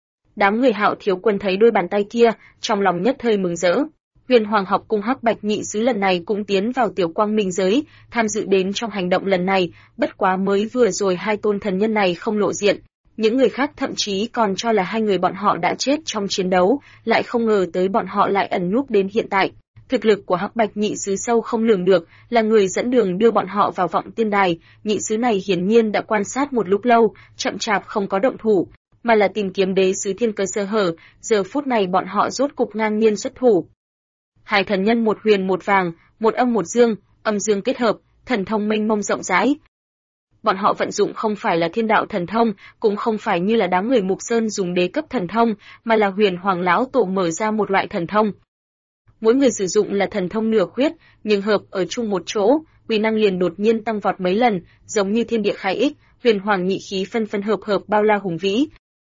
Đám người Hạo Thiếu Quân thấy đôi bàn tay kia, trong lòng nhất thời mừng rỡ. Huyền Hoàng học cung Hắc Bạch nhị sứ lần này cũng tiến vào Tiểu Quang Minh giới, tham dự đến trong hành động lần này, bất quá mới vừa rồi hai tôn thần nhân này không lộ diện, những người khác thậm chí còn cho là hai người bọn họ đã chết trong chiến đấu, lại không ngờ tới bọn họ lại ẩn núp đến hiện tại. Thực lực của Hắc Bạch nhị sứ sâu không lường được, là người dẫn đường đưa bọn họ vào vọng tiên đài, nhị sứ này hiển nhiên đã quan sát một lúc lâu, chậm chạp không có động thủ, mà là tìm kiếm đế sứ thiên cơ sơ hở, giờ phút này bọn họ rốt cục ngang nhiên xuất thủ. Hai thần nhân một huyền một vàng, một âm một dương, âm dương kết hợp, thần thông mênh mông rộng rãi. Bọn họ vận dụng không phải là thiên đạo thần thông, cũng không phải như là đám người Mục Sơn dùng đế cấp thần thông, mà là Huyền Hoàng lão tổ mở ra một loại thần thông. Mỗi người sử dụng là thần thông nửa khuyết, nhưng hợp ở chung một chỗ, uy năng liền đột nhiên tăng vọt mấy lần, giống như thiên địa khai ích, Huyền Hoàng nhị khí phân phân hợp hợp bao la hùng vĩ.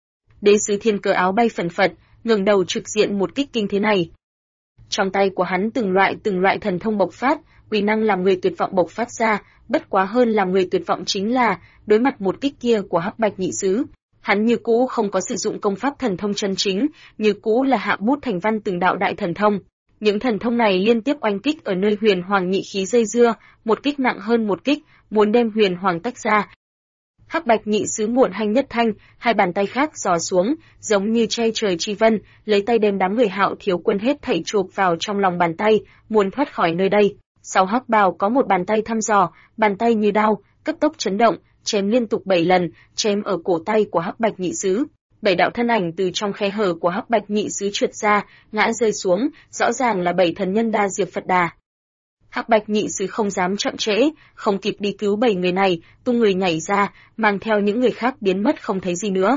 Đế sứ thiên cơ áo bay phần phật, ngẩng đầu trực diện một kích kinh thế này. Trong tay của hắn từng loại thần thông bộc phát, uy năng làm người tuyệt vọng bộc phát ra, bất quá hơn làm người tuyệt vọng chính là, đối mặt một kích kia của Hắc Bạch nhị sứ, hắn như cũ không có sử dụng công pháp thần thông chân chính, như cũ là hạ bút thành văn từng đạo đại thần thông. Những thần thông này liên tiếp oanh kích ở nơi Huyền Hoàng nhị khí dây dưa, một kích nặng hơn một kích, muốn đem Huyền Hoàng tách ra. Hắc Bạch nhị sứ muộn hành nhất thanh, hai bàn tay khác giò xuống, giống như che trời chi vân, lấy tay đem đám người Hạo Thiếu Quân hết thảy chụp vào trong lòng bàn tay, muốn thoát khỏi nơi đây. Sau hắc bào có một bàn tay thăm dò, bàn tay như đao, cấp tốc chấn động, chém liên tục 7 lần, chém ở cổ tay của Hắc Bạch nhị sứ. 7 đạo thân ảnh từ trong khe hở của Hắc Bạch nhị sứ trượt ra, ngã rơi xuống, rõ ràng là 7 thần nhân Đa Diệp Phật Đà. Hắc Bạch nhị sứ không dám chậm trễ, không kịp đi cứu 7 người này, tung người nhảy ra, mang theo những người khác biến mất không thấy gì nữa.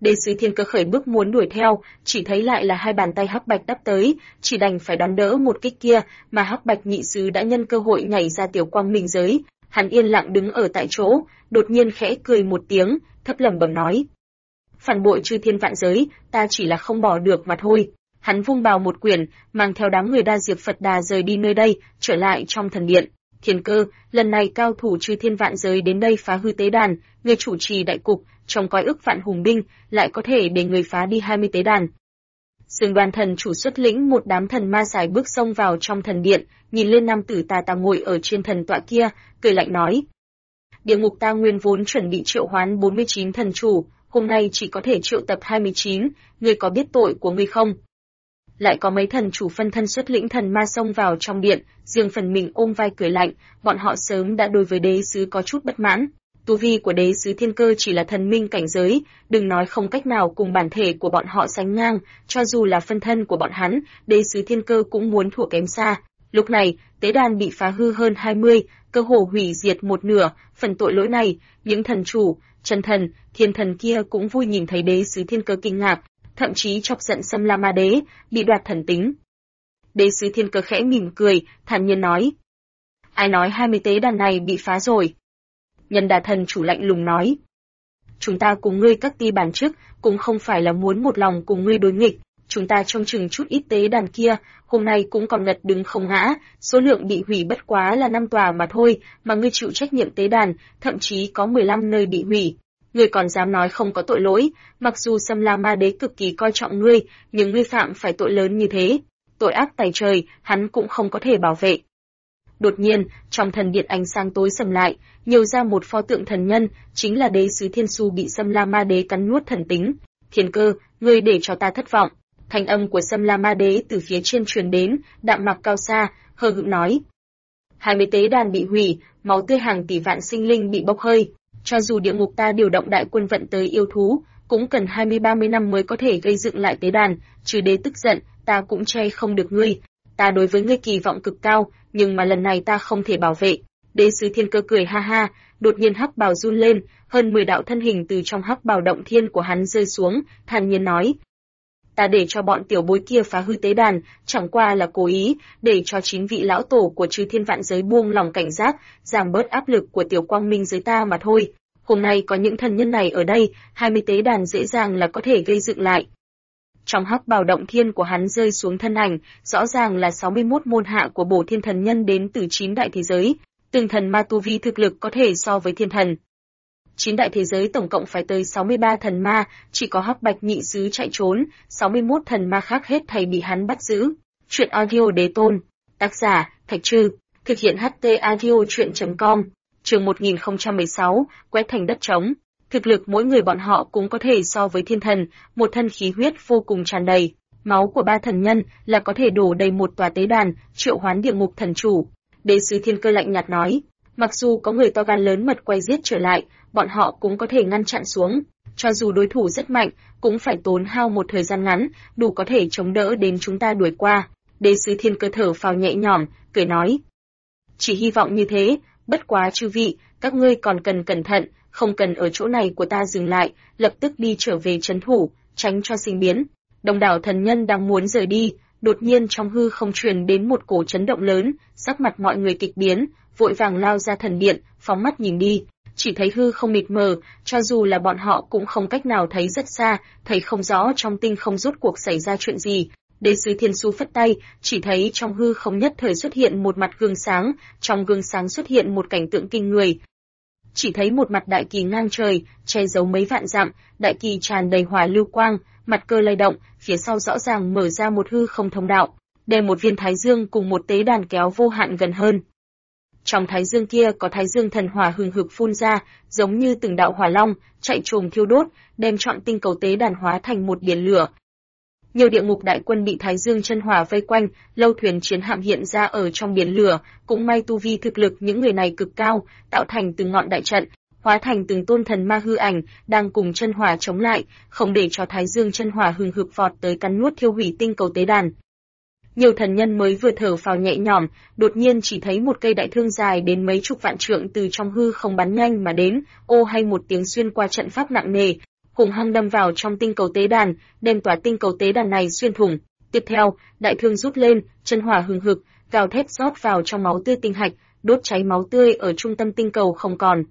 Đế sứ Thiên Cơ khởi bước muốn đuổi theo, chỉ thấy lại là hai bàn tay hắc bạch đắp tới, chỉ đành phải đón đỡ một kích kia, mà hắc bạch nhị sứ đã nhân cơ hội nhảy ra tiểu quang minh giới. Hắn yên lặng đứng ở tại chỗ, đột nhiên khẽ cười một tiếng, thấp lẩm bẩm nói: phản bội chư thiên vạn giới, ta chỉ là không bỏ được mà thôi. Hắn vung bào một quyển, mang theo đám người Đa Diệp Phật Đà rời đi nơi đây, trở lại trong thần điện. Thiên Cơ, lần này cao thủ chư thiên vạn giới đến đây phá hư tế đàn, người chủ trì đại cục, trông coi ức vạn hùng binh, lại có thể để người phá đi 20 tế đàn. Dương Đoan thần chủ xuất lĩnh một đám thần ma xài bước xông vào trong thần điện, nhìn lên nam tử tà tà ngồi ở trên thần tọa kia, cười lạnh nói: địa ngục ta nguyên vốn chuẩn bị triệu hoán 49 thần chủ, hôm nay chỉ có thể triệu tập 29, ngươi có biết tội của ngươi không? Lại có mấy thần chủ phân thân xuất lĩnh thần ma xông vào trong điện, riêng phần mình ôm vai cười lạnh, bọn họ sớm đã đối với đế sứ có chút bất mãn. Tu vi của đế sứ Thiên Cơ chỉ là thần minh cảnh giới, đừng nói không cách nào cùng bản thể của bọn họ sánh ngang, cho dù là phân thân của bọn hắn, đế sứ Thiên Cơ cũng muốn thua kém xa. Lúc này, tế đàn bị phá hư hơn 20, cơ hồ hủy diệt một nửa, phần tội lỗi này, những thần chủ, chân thần, thiên thần kia cũng vui nhìn thấy đế sứ Thiên Cơ kinh ngạc, thậm chí chọc giận Xâm La Ma Đế, bị đoạt thần tính. Đế sứ Thiên Cơ khẽ mỉm cười, thản nhiên nói: ai nói 20 tế đàn này bị phá rồi? Nhân Đà thần chủ lạnh lùng nói: chúng ta cùng ngươi các ti bản chức, cũng không phải là muốn một lòng cùng ngươi đối nghịch, chúng ta trông chừng chút ít tế đàn kia, hôm nay cũng còn ngật đứng không ngã, số lượng bị hủy bất quá là 5 tòa mà thôi, mà ngươi chịu trách nhiệm tế đàn, thậm chí có 15 nơi bị hủy. Ngươi còn dám nói không có tội lỗi, mặc dù Xâm La Ma Đế cực kỳ coi trọng ngươi, nhưng ngươi phạm phải tội lớn như thế, tội ác tày trời, hắn cũng không có thể bảo vệ. Đột nhiên, trong thần điện ánh sáng tối sầm lại, nhiều ra một pho tượng thần nhân, chính là đế sứ Thiên Su bị Xâm La Ma Đế cắn nuốt thần tính. Thiên Cơ, ngươi để cho ta thất vọng. Thanh âm của Xâm La Ma Đế từ phía trên truyền đến, đạm mạc cao xa, hờ hững nói: 20 tế đàn bị hủy, máu tươi hàng tỷ vạn sinh linh bị bốc hơi. Cho dù địa ngục ta điều động đại quân vận tới yêu thú, cũng cần 20-30 năm mới có thể gây dựng lại tế đàn, trừ đế tức giận, ta cũng che không được ngươi. Ta đối với ngươi kỳ vọng cực cao, nhưng mà lần này ta không thể bảo vệ. Đế sứ Thiên Cơ cười ha ha, đột nhiên hắc bào run lên, hơn 10 đạo thân hình từ trong hắc bào động thiên của hắn rơi xuống, thản nhiên nói: ta để cho bọn tiểu bối kia phá hư tế đàn, chẳng qua là cố ý, để cho 9 vị lão tổ của chư thiên vạn giới buông lòng cảnh giác, giảm bớt áp lực của tiểu quang minh giới ta mà thôi. Hôm nay có những thần nhân này ở đây, 20 tế đàn dễ dàng là có thể gây dựng lại. Trong hắc bào động thiên của hắn rơi xuống thân ảnh, rõ ràng là 61 môn hạ của Bổ Thiên thần nhân đến từ 9 đại thế giới, từng thần ma tu vi thực lực có thể so với thiên thần. 9 đại thế giới tổng cộng phải tới 63 thần ma, chỉ có hắc bạch nhị sứ chạy trốn, 61 thần ma khác hết thảy bị hắn bắt giữ. Truyện audio đế tôn, tác giả Thạch Trư, thực hiện HT audio truyện.com, chương 1016, quét thành đất trống. Thực lực mỗi người bọn họ cũng có thể so với thiên thần, một thân khí huyết vô cùng tràn đầy. Máu của 3 thần nhân là có thể đổ đầy một tòa tế đàn, triệu hoán địa ngục thần chủ. Đế sứ Thiên Cơ lạnh nhạt nói: mặc dù có người to gan lớn mật quay giết trở lại, bọn họ cũng có thể ngăn chặn xuống. Cho dù đối thủ rất mạnh, cũng phải tốn hao một thời gian ngắn, đủ có thể chống đỡ đến chúng ta đuổi qua. Đế sứ Thiên Cơ thở phào nhẹ nhõm, cười nói: chỉ hy vọng như thế, bất quá chư vị, các ngươi còn cần cẩn thận, không cần ở chỗ này của ta dừng lại, lập tức đi trở về trấn thủ, tránh cho sinh biến. Đông đảo thần nhân đang muốn rời đi, đột nhiên trong hư không truyền đến một cổ chấn động lớn, sắc mặt mọi người kịch biến, vội vàng lao ra thần điện, phóng mắt nhìn đi, chỉ thấy hư không mịt mờ, cho dù là bọn họ cũng không cách nào thấy rất xa, thấy không rõ trong tinh không rốt cuộc xảy ra chuyện gì. Đế sứ Thiên Su phất tay, chỉ thấy trong hư không nhất thời xuất hiện một mặt gương sáng, trong gương sáng xuất hiện một cảnh tượng kinh người. Chỉ thấy một mặt đại kỳ ngang trời, che giấu mấy vạn dặm, đại kỳ tràn đầy hỏa lưu quang, mặt cơ lay động, phía sau rõ ràng mở ra một hư không thông đạo, đem một viên thái dương cùng một tế đàn kéo vô hạn gần hơn. Trong thái dương kia có thái dương thần hỏa hừng hực phun ra, giống như từng đạo hỏa long, chạy trồm thiêu đốt, đem trọn tinh cầu tế đàn hóa thành một biển lửa. Nhiều địa ngục đại quân bị thái dương chân hỏa vây quanh, lâu thuyền chiến hạm hiện ra ở trong biển lửa, cũng may tu vi thực lực những người này cực cao, tạo thành từng ngọn đại trận, hóa thành từng tôn thần ma hư ảnh, đang cùng chân hỏa chống lại, không để cho thái dương chân hỏa hừng hực vọt tới cắn nuốt thiêu hủy tinh cầu tế đàn. Nhiều thần nhân mới vừa thở phào nhẹ nhõm, đột nhiên chỉ thấy một cây đại thương dài đến mấy chục vạn trượng từ trong hư không bắn nhanh mà đến, ô hay một tiếng xuyên qua trận pháp nặng nề, hùng hăng đâm vào trong tinh cầu tế đàn, đem tòa tinh cầu tế đàn này xuyên thủng. Tiếp theo, đại thương rút lên, chân hỏa hừng hực, gào thét rót vào trong máu tươi tinh hạch, đốt cháy máu tươi ở trung tâm tinh cầu không còn.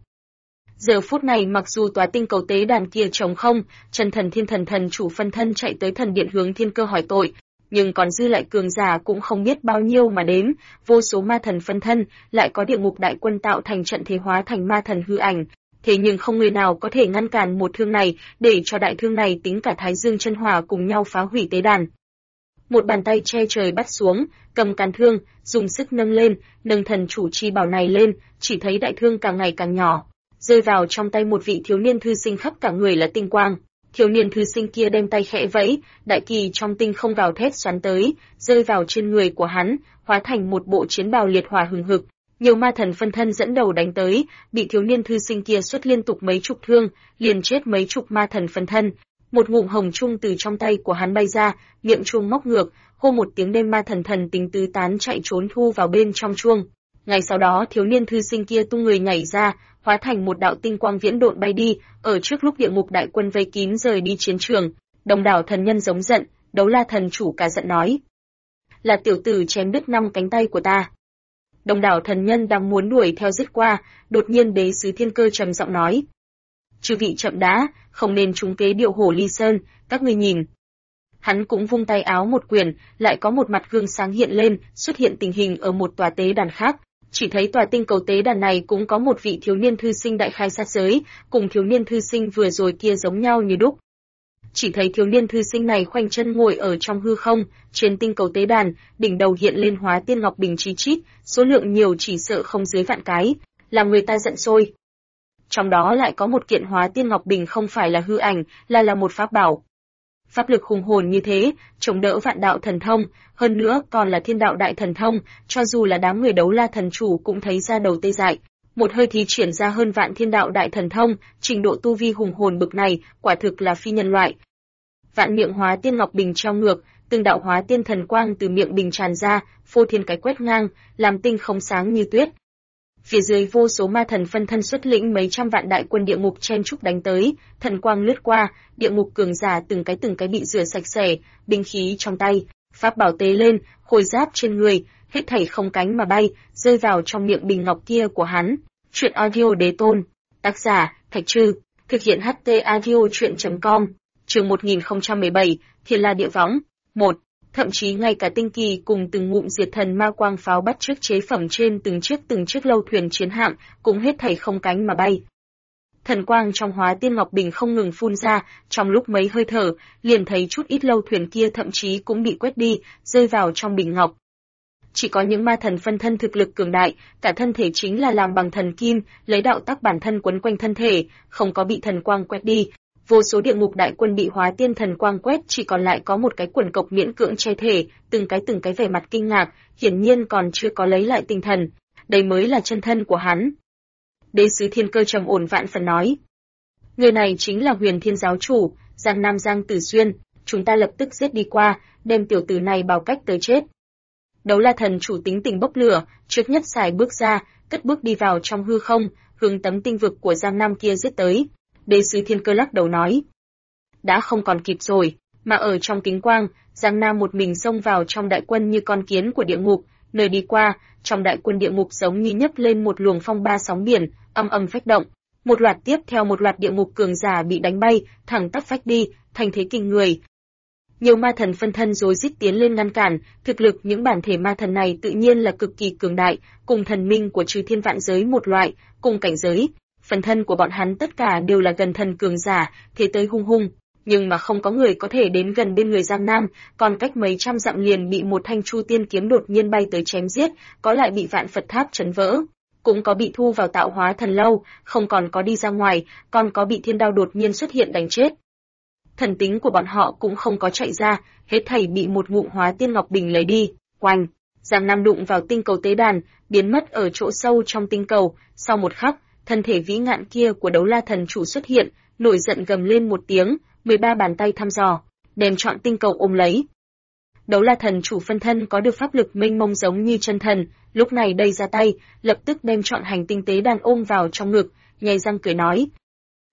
Giờ phút này mặc dù tòa tinh cầu tế đàn kia trống không, Chân Thần Thiên Thần Thần chủ phân thân chạy tới thần điện hướng Thiên Cơ hỏi tội, nhưng còn dư lại cường giả cũng không biết bao nhiêu mà đếm, vô số ma thần phân thân, lại có địa ngục đại quân tạo thành trận thế hóa thành ma thần hư ảnh. Thế nhưng không người nào có thể ngăn cản một thương này, để cho đại thương này tính cả Thái Dương chân hỏa cùng nhau phá hủy tế đàn. Một bàn tay che trời bắt xuống, cầm cán thương, dùng sức nâng lên, nâng thần chủ chi bảo này lên, chỉ thấy đại thương càng ngày càng nhỏ, rơi vào trong tay một vị thiếu niên thư sinh khắp cả người là tinh quang. Thiếu niên thư sinh kia đem tay khẽ vẫy, đại kỳ trong tinh không gào thét xoắn tới, rơi vào trên người của hắn, hóa thành một bộ chiến bào liệt hỏa hừng hực. Nhiều ma thần phân thân dẫn đầu đánh tới, bị thiếu niên thư sinh kia xuất liên tục mấy chục thương, liền chết mấy chục ma thần phân thân. Một ngụm hồng trung từ trong tay của hắn bay ra, miệng chuông móc ngược, hô một tiếng đem ma thần thần tính tứ tán chạy trốn thu vào bên trong chuông. Ngay sau đó thiếu niên thư sinh kia tung người nhảy ra, hóa thành một đạo tinh quang viễn độn bay đi, ở trước lúc địa ngục đại quân vây kín rời đi chiến trường. Đông đảo thần nhân giống giận, Đấu La thần chủ cả giận nói: "Là tiểu tử chém đứt 5 cánh tay của ta." Đông đảo thần nhân đang muốn đuổi theo giết qua, đột nhiên đế sứ Thiên Cơ trầm giọng nói: "Chư vị chậm đã, không nên trúng kế điệu hổ ly sơn, các ngươi nhìn." Hắn cũng vung tay áo một quyền, lại có một mặt gương sáng hiện lên, xuất hiện tình hình ở một tòa tế đàn khác. Chỉ thấy tòa tinh cầu tế đàn này cũng có một vị thiếu niên thư sinh đại khai sát giới, cùng thiếu niên thư sinh vừa rồi kia giống nhau như đúc. Chỉ thấy thiếu niên thư sinh này khoanh chân ngồi ở trong hư không, trên tinh cầu tế đàn, đỉnh đầu hiện lên hóa tiên ngọc bình chí chít, số lượng nhiều chỉ sợ không dưới vạn cái, làm người ta giận sôi. Trong đó lại có một kiện hóa tiên ngọc bình không phải là hư ảnh, là một pháp bảo. Pháp lực hùng hồn như thế, chống đỡ vạn đạo thần thông, hơn nữa còn là thiên đạo đại thần thông, cho dù là đám người Đấu La thần chủ cũng thấy ra đầu tê dại. Một hơi thí triển ra hơn vạn thiên đạo đại thần thông, trình độ tu vi hùng hồn bực này, quả thực là phi nhân loại. Vạn miệng hóa tiên ngọc bình treo ngược, từng đạo hóa tiên thần quang từ miệng bình tràn ra, phô thiên cái quét ngang, làm tinh không sáng như tuyết. Phía dưới vô số ma thần phân thân xuất lĩnh mấy trăm vạn đại quân địa ngục chen chúc đánh tới, thần quang lướt qua, địa ngục cường giả từng cái bị rửa sạch sẽ, binh khí trong tay, pháp bảo tế lên, khôi giáp trên người, hết thảy không cánh mà bay, rơi vào trong miệng bình ngọc kia của hắn. Truyện audio đế tôn, tác giả Thạch Trư, thực hiện HT audio truyện.com, chương 1017, Thiên La Địa Võng, 1. Thậm chí ngay cả tinh kỳ cùng từng ngụm diệt thần ma quang pháo bắt chước chế phẩm trên từng chiếc lâu thuyền chiến hạm cũng hết thảy không cánh mà bay. Thần quang trong hóa tiên ngọc bình không ngừng phun ra, trong lúc mấy hơi thở, liền thấy chút ít lâu thuyền kia thậm chí cũng bị quét đi, rơi vào trong bình ngọc. Chỉ có những ma thần phân thân thực lực cường đại, cả thân thể chính là làm bằng thần kim, lấy đạo tắc bản thân quấn quanh thân thể, không có bị thần quang quét đi. Vô số địa ngục đại quân bị hóa tiên thần quang quét, chỉ còn lại có một cái quần cộc miễn cưỡng che thể, từng cái vẻ mặt kinh ngạc, hiển nhiên còn chưa có lấy lại tinh thần. Đây mới là chân thân của hắn. Đế sứ Thiên Cơ trầm ổn vạn phần nói: "Người này chính là Huyền Thiên giáo chủ, Giang Nam Giang Tử Xuyên, chúng ta lập tức giết đi qua, đem tiểu tử này bào cách tới chết." Đấu La thần chủ tính tình bốc lửa, trước nhất xài bước ra, cất bước đi vào trong hư không, hướng tấm tinh vực của Giang Nam kia giết tới. Đế sứ Thiên Cơ lắc đầu nói: "Đã không còn kịp rồi." Mà ở trong kính quang, Giang Nam một mình xông vào trong đại quân như con kiến của địa ngục, nơi đi qua, trong đại quân địa ngục giống như nhấc lên một luồng phong ba sóng biển, âm âm phách động. Một loạt tiếp theo một loạt địa ngục cường giả bị đánh bay, thẳng tắp phách đi, thành thế kinh người. Nhiều ma thần phân thân rối rít tiến lên ngăn cản, thực lực những bản thể ma thần này tự nhiên là cực kỳ cường đại, cùng thần minh của trừ thiên vạn giới một loại, cùng cảnh giới. Phần thân của bọn hắn tất cả đều là gần thần cường giả, thế tới hung hung, nhưng mà không có người có thể đến gần bên người Giang Nam, còn cách mấy trăm dặm liền bị một thanh chu tiên kiếm đột nhiên bay tới chém giết, có lại bị vạn Phật tháp chấn vỡ, cũng có bị thu vào tạo hóa thần lâu, không còn có đi ra ngoài, còn có bị thiên đao đột nhiên xuất hiện đánh chết. Thần tính của bọn họ cũng không có chạy ra, hết thảy bị một ngụm hóa tiên ngọc bình lấy đi. Oanh! Giang Nam đụng vào tinh cầu tế đàn, biến mất ở chỗ sâu trong tinh cầu. Sau một khắc, thân thể vĩ ngạn kia của Đấu La thần chủ xuất hiện, nổi giận gầm lên một tiếng, 13 bàn tay thăm dò, đem trọn tinh cầu ôm lấy. Đấu La thần chủ phân thân có được pháp lực mênh mông giống như chân thần, lúc này đây ra tay, lập tức đem trọn hành tinh tế đàn ôm vào trong ngực, nhai răng cười nói: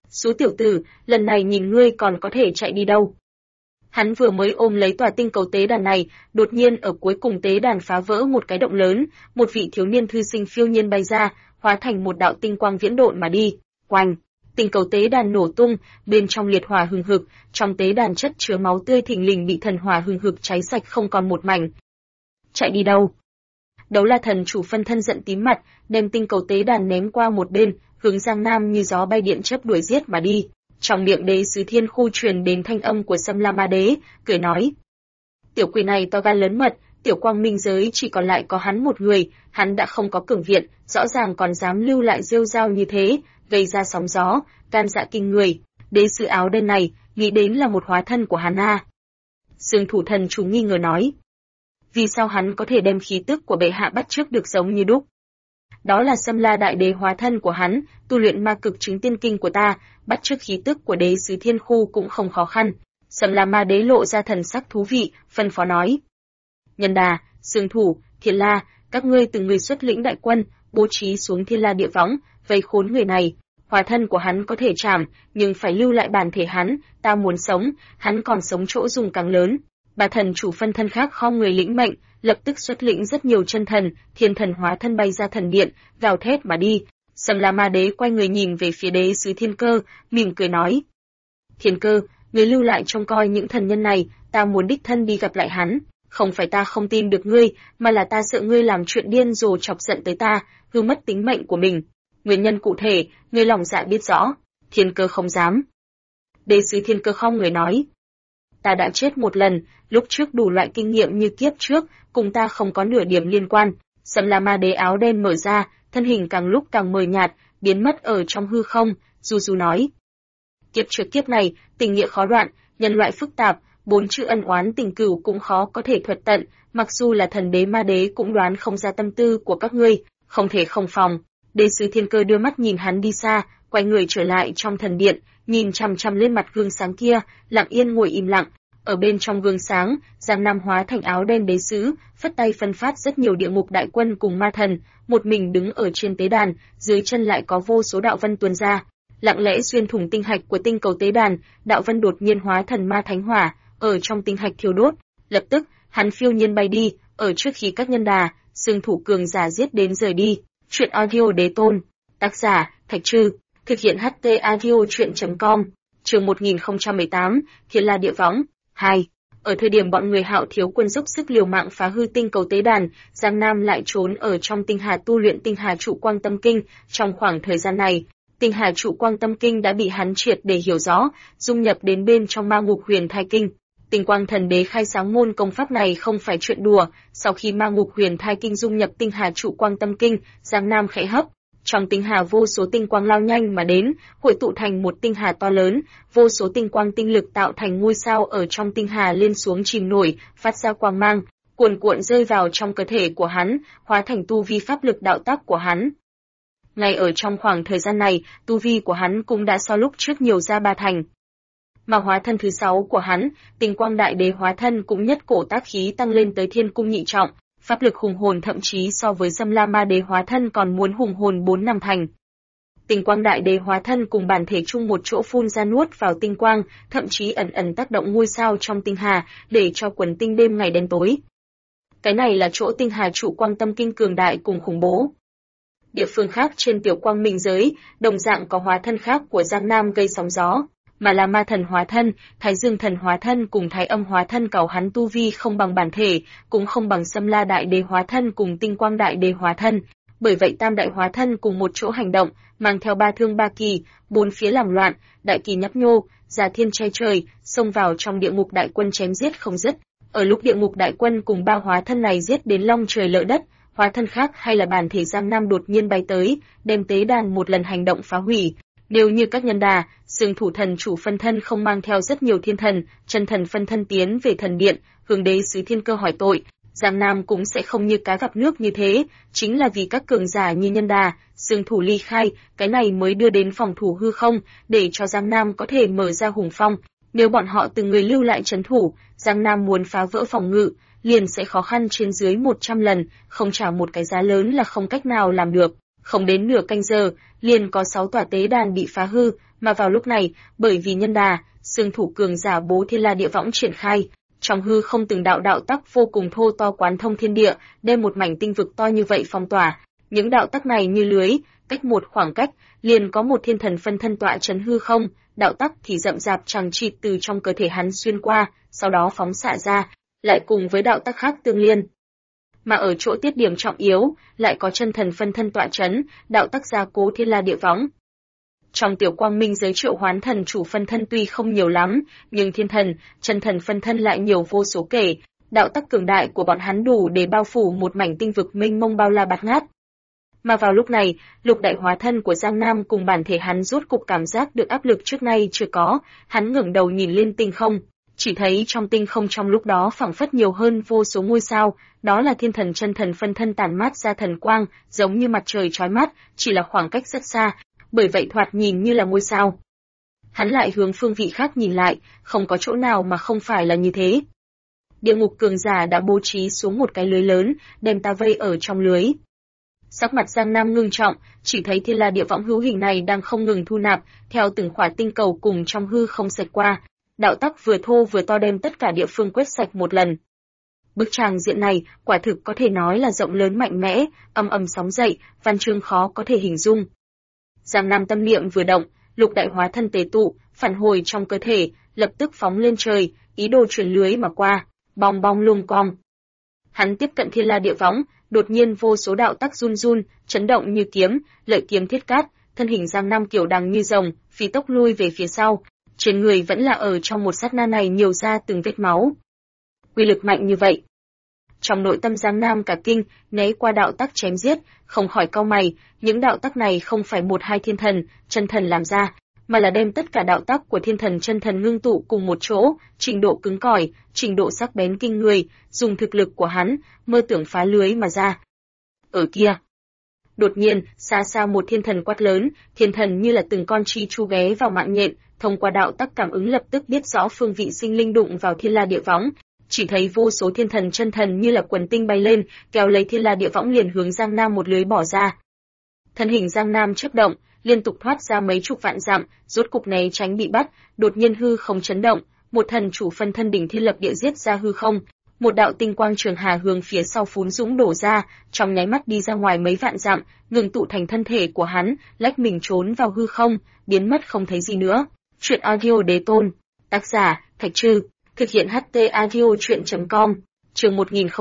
Số tiểu tử, lần này nhìn ngươi còn có thể chạy đi đâu. Hắn vừa mới ôm lấy tòa tinh cầu tế đàn này, đột nhiên ở cuối cùng tế đàn phá vỡ một cái động lớn, một vị thiếu niên thư sinh phiêu nhiên bay ra, hóa thành một đạo tinh quang viễn độn mà đi. Oanh! Tinh cầu tế đàn nổ tung, bên trong liệt hỏa hừng hực, trong tế đàn chất chứa máu tươi thình lình bị thần hỏa hừng hực cháy sạch không còn một mảnh. Chạy đi đâu? Đấu La thần chủ phân thân giận tím mặt, đem tinh cầu tế đàn ném qua một bên, hướng Giang Nam như gió bay điện chớp đuổi giết mà đi. Trong miệng đế sứ thiên khu truyền đến thanh âm của Sâm La Ma Đế, cười nói: tiểu quỷ này to gan lớn mật, tiểu quang minh giới chỉ còn lại có hắn một người, hắn đã không có cường viện, rõ ràng còn dám lưu lại rêu rao như thế, gây ra sóng gió, can dạ kinh người. Đế sứ áo đen này, nghĩ đến là một hóa thân của hắn a. Dương Thủ thần chủ nghi ngờ nói: vì sao hắn có thể đem khí tức của bệ hạ bắt chước được giống như đúc? Đó là Sâm La đại đế hóa thân của hắn, tu luyện ma cực chứng tiên kinh của ta, bắt chước khí tức của đế sứ thiên khu cũng không khó khăn. Sâm La ma đế lộ ra thần sắc thú vị, phân phó nói: Nhân Đà, Dương Thủ, Thiên La, các ngươi từng người xuất lĩnh đại quân, bố trí xuống Thiên La địa võng, vây khốn người này. Hóa thân của hắn có thể trảm, nhưng phải lưu lại bản thể hắn, ta muốn sống, hắn còn sống chỗ dùng càng lớn. Bà thần chủ phân thân khác khom người lĩnh mệnh, lập tức xuất lĩnh rất nhiều chân thần, thiên thần hóa thân bay ra thần điện, gào thét mà đi. Sâm La ma đế quay người nhìn về phía đế sứ Thiên Cơ, mỉm cười nói: Thiên Cơ, ngươi lưu lại trông coi những thần nhân này, ta muốn đích thân đi gặp lại hắn. Không phải ta không tin được ngươi, mà là ta sợ ngươi làm chuyện điên rồ chọc giận tới ta, hư mất tính mệnh của mình. Nguyên nhân cụ thể, ngươi lòng dạ biết rõ. Thiên Cơ không dám. Đế sứ Thiên Cơ không người nói: ta đã chết một lần, lúc trước đủ loại kinh nghiệm như kiếp trước, cùng ta không có nửa điểm liên quan. Sâm La ma đế áo đen mở ra, thân hình càng lúc càng mờ nhạt, biến mất ở trong hư không, du nói: kiếp trước kiếp này, tình nghĩa khó đoạn, nhân loại phức tạp, 4 chữ ân oán tình cửu cũng khó có thể thuật tận, mặc dù là thần đế ma đế cũng đoán không ra tâm tư của các ngươi, không thể không phòng. Đế sứ Thiên Cơ đưa mắt nhìn hắn đi xa, quay người trở lại trong thần điện, nhìn chằm chằm lên mặt gương sáng kia, lặng yên ngồi im lặng. Ở bên trong gương sáng, Giang Nam hóa thành áo đen đế sứ, phất tay phân phát rất nhiều địa ngục đại quân cùng ma thần, một mình đứng ở trên tế đàn, dưới chân lại có vô số đạo vân tuôn ra, lặng lẽ xuyên thủng tinh hạch của tinh cầu tế đàn. Đạo vân đột nhiên hóa thần ma thánh hỏa, ở trong tinh hạch thiêu đốt. Lập tức, hắn phiêu nhiên bay đi, ở trước khi các nhân đà, Dương Thủ cường giả giết đến rời đi. Chuyện audio đế tôn, tác giả Thạch Trư, thực hiện HT audio truyện.com. Chương 1018, Thiên La địa võng 2. Ở thời điểm bọn người Hạo Thiếu Quân dốc sức liều mạng phá hư tinh cầu tế đàn, Giang Nam lại trốn ở trong tinh hà tu luyện tinh hà trụ quang tâm kinh. Trong khoảng thời gian này, tinh hà trụ quang tâm kinh đã bị hắn triệt để hiểu rõ, dung nhập đến bên trong ma ngục huyền thai kinh. Tinh quang thần đế khai sáng môn công pháp này không phải chuyện đùa. Sau khi ma ngục huyền thai kinh dung nhập tinh hà trụ quang tâm kinh, Giang Nam khẽ hấp. Trong tinh hà vô số tinh quang lao nhanh mà đến, hội tụ thành một tinh hà to lớn, vô số tinh quang tinh lực tạo thành ngôi sao ở trong tinh hà lên xuống chìm nổi, phát ra quang mang, cuồn cuộn rơi vào trong cơ thể của hắn, hóa thành tu vi pháp lực đạo tác của hắn. Ngay ở trong khoảng thời gian này, tu vi của hắn cũng đã so lúc trước nhiều ra 3 thành. Mà hóa thân thứ 6 của hắn, tinh quang đại đế hóa thân cũng nhất cổ tác khí tăng lên tới thiên cung nhị trọng. Pháp lực hùng hồn thậm chí so với Sâm La ma đế hóa thân còn muốn hùng hồn 4-5 thành. Tinh quang đại đế hóa thân cùng bản thể chung một chỗ phun ra nuốt vào tinh quang, thậm chí ẩn ẩn tác động ngôi sao trong tinh hà, để cho quần tinh đêm ngày đen tối. Cái này là chỗ tinh hà trụ quang tâm kinh cường đại cùng khủng bố. Địa phương khác trên tiểu quang minh giới, đồng dạng có hóa thân khác của Giang Nam gây sóng gió. Mà là ma thần hóa thân, thái dương thần hóa thân cùng thái âm hóa thân cẩu hắn tu vi không bằng bản thể, cũng không bằng Sâm La đại đế hóa thân cùng tinh quang đại đế hóa thân. Bởi vậy tam đại hóa thân cùng một chỗ hành động, mang theo 3 thương 3 kỳ, 4 phía làm loạn, đại kỳ nhấp nhô, giả thiên che trời, xông vào trong địa ngục đại quân chém giết không dứt. Ở lúc địa ngục đại quân cùng 3 hóa thân này giết đến long trời lở đất, hóa thân khác hay là bản thể Giang Nam đột nhiên bay tới, đem tế đàn một lần hành động phá hủy. Đều như các nhân đà, Dương Thủ thần chủ phân thân không mang theo rất nhiều thiên thần, chân thần phân thân tiến về thần điện, hướng đế sứ Thiên Cơ hỏi tội. Giang Nam cũng sẽ không như cá gặp nước như thế, chính là vì các cường giả như nhân đà, Dương Thủ ly khai, cái này mới đưa đến phòng thủ hư không, để cho Giang Nam có thể mở ra hùng phong. Nếu bọn họ từng người lưu lại trấn thủ, Giang Nam muốn phá vỡ phòng ngự, liền sẽ khó khăn trên dưới 100 lần, không trả một cái giá lớn là không cách nào làm được. Không đến nửa canh giờ, liền có 6 tòa tế đàn bị phá hư, Mà vào lúc này, bởi vì nhân đà, xương thủ cường giả bố thiên la địa võng triển khai, trong hư không từng đạo đạo tắc vô cùng thô to quán thông thiên địa, đem một mảnh tinh vực to như vậy phong tỏa. Những đạo tắc này như lưới, cách một khoảng cách, liền có một thiên thần phân thân tọa trấn hư không, đạo tắc thì rậm rạp chằng chịt từ trong cơ thể hắn xuyên qua, sau đó phóng xạ ra, lại cùng với đạo tắc khác tương liên. Mà ở chỗ tiết điểm trọng yếu, lại có chân thần phân thân tọa trấn, đạo tắc gia cố thiên la địa võng. Trong tiểu quang minh giới triệu hoán thần chủ phân thân tuy không nhiều lắm, nhưng thiên thần, chân thần phân thân lại nhiều vô số kể, đạo tắc cường đại của bọn hắn đủ để bao phủ một mảnh tinh vực mênh mông bao la bạt ngát. Mà vào lúc này, lục đại hóa thân của Giang Nam cùng bản thể hắn rốt cục cảm giác được áp lực trước nay chưa có, hắn ngẩng đầu nhìn lên tinh không, chỉ thấy trong tinh không trong lúc đó phảng phất nhiều hơn vô số ngôi sao, đó là thiên thần chân thần phân thân tản mát ra thần quang, giống như mặt trời chói mắt, chỉ là khoảng cách rất xa, bởi vậy thoạt nhìn như là ngôi sao. Hắn lại hướng phương vị khác nhìn lại, không có chỗ nào mà không phải là như thế. Địa ngục cường giả đã bố trí xuống một cái lưới lớn, đem ta vây ở trong lưới. Sắc mặt Giang Nam ngưng trọng, chỉ thấy thiên la địa võng hữu hình này đang không ngừng thu nạp, theo từng khỏa tinh cầu cùng trong hư không sạch qua, đạo tắc vừa thô vừa to đem tất cả địa phương quét sạch một lần. Bức tràng diện này quả thực có thể nói là rộng lớn mạnh mẽ, ầm ầm sóng dậy, văn chương khó có thể hình dung. Giang Nam tâm niệm vừa động, lục đại hóa thân tề tụ, phản hồi trong cơ thể, lập tức phóng lên trời, ý đồ chuyển lưới mà qua, bong bong lung cong. Hắn tiếp cận thiên la địa võng, đột nhiên vô số đạo tắc run run, chấn động như kiếm, lợi kiếm thiết cát, thân hình Giang Nam kiểu đằng như rồng, phi tốc lui về phía sau, trên người vẫn là ở trong một sát na này nhiều ra từng vết máu. Quy lực mạnh như vậy. Trong nội tâm Giang Nam cả kinh, né qua đạo tắc chém giết, không khỏi cau mày, những đạo tắc này không phải một hai thiên thần, chân thần làm ra, mà là đem tất cả đạo tắc của thiên thần chân thần ngưng tụ cùng một chỗ, trình độ cứng cỏi, trình độ sắc bén kinh người, dùng thực lực của hắn, mơ tưởng phá lưới mà ra. Ở kia, đột nhiên, xa xa một thiên thần quát lớn, thiên thần như là từng con chi chu ghé vào mạng nhện, thông qua đạo tắc cảm ứng lập tức biết rõ phương vị sinh linh đụng vào thiên la địa võng. Chỉ thấy vô số thiên thần chân thần như là quần tinh bay lên, kéo lấy thiên la địa võng liền hướng Giang Nam một lưới bỏ ra. Thân hình Giang Nam chớp động, liên tục thoát ra mấy chục vạn dặm, rốt cục né tránh bị bắt, đột nhiên hư không chấn động, một thần chủ phân thân đỉnh thiên lập địa giết ra hư không, một đạo tinh quang trường hà hướng phía sau phún dũng đổ ra, trong nháy mắt đi ra ngoài mấy vạn dặm, ngừng tụ thành thân thể của hắn, lách mình trốn vào hư không, biến mất không thấy gì nữa. Truyện audio đế tôn, tác giả Thạch Trư, thực hiện HT audio truyện.com, chương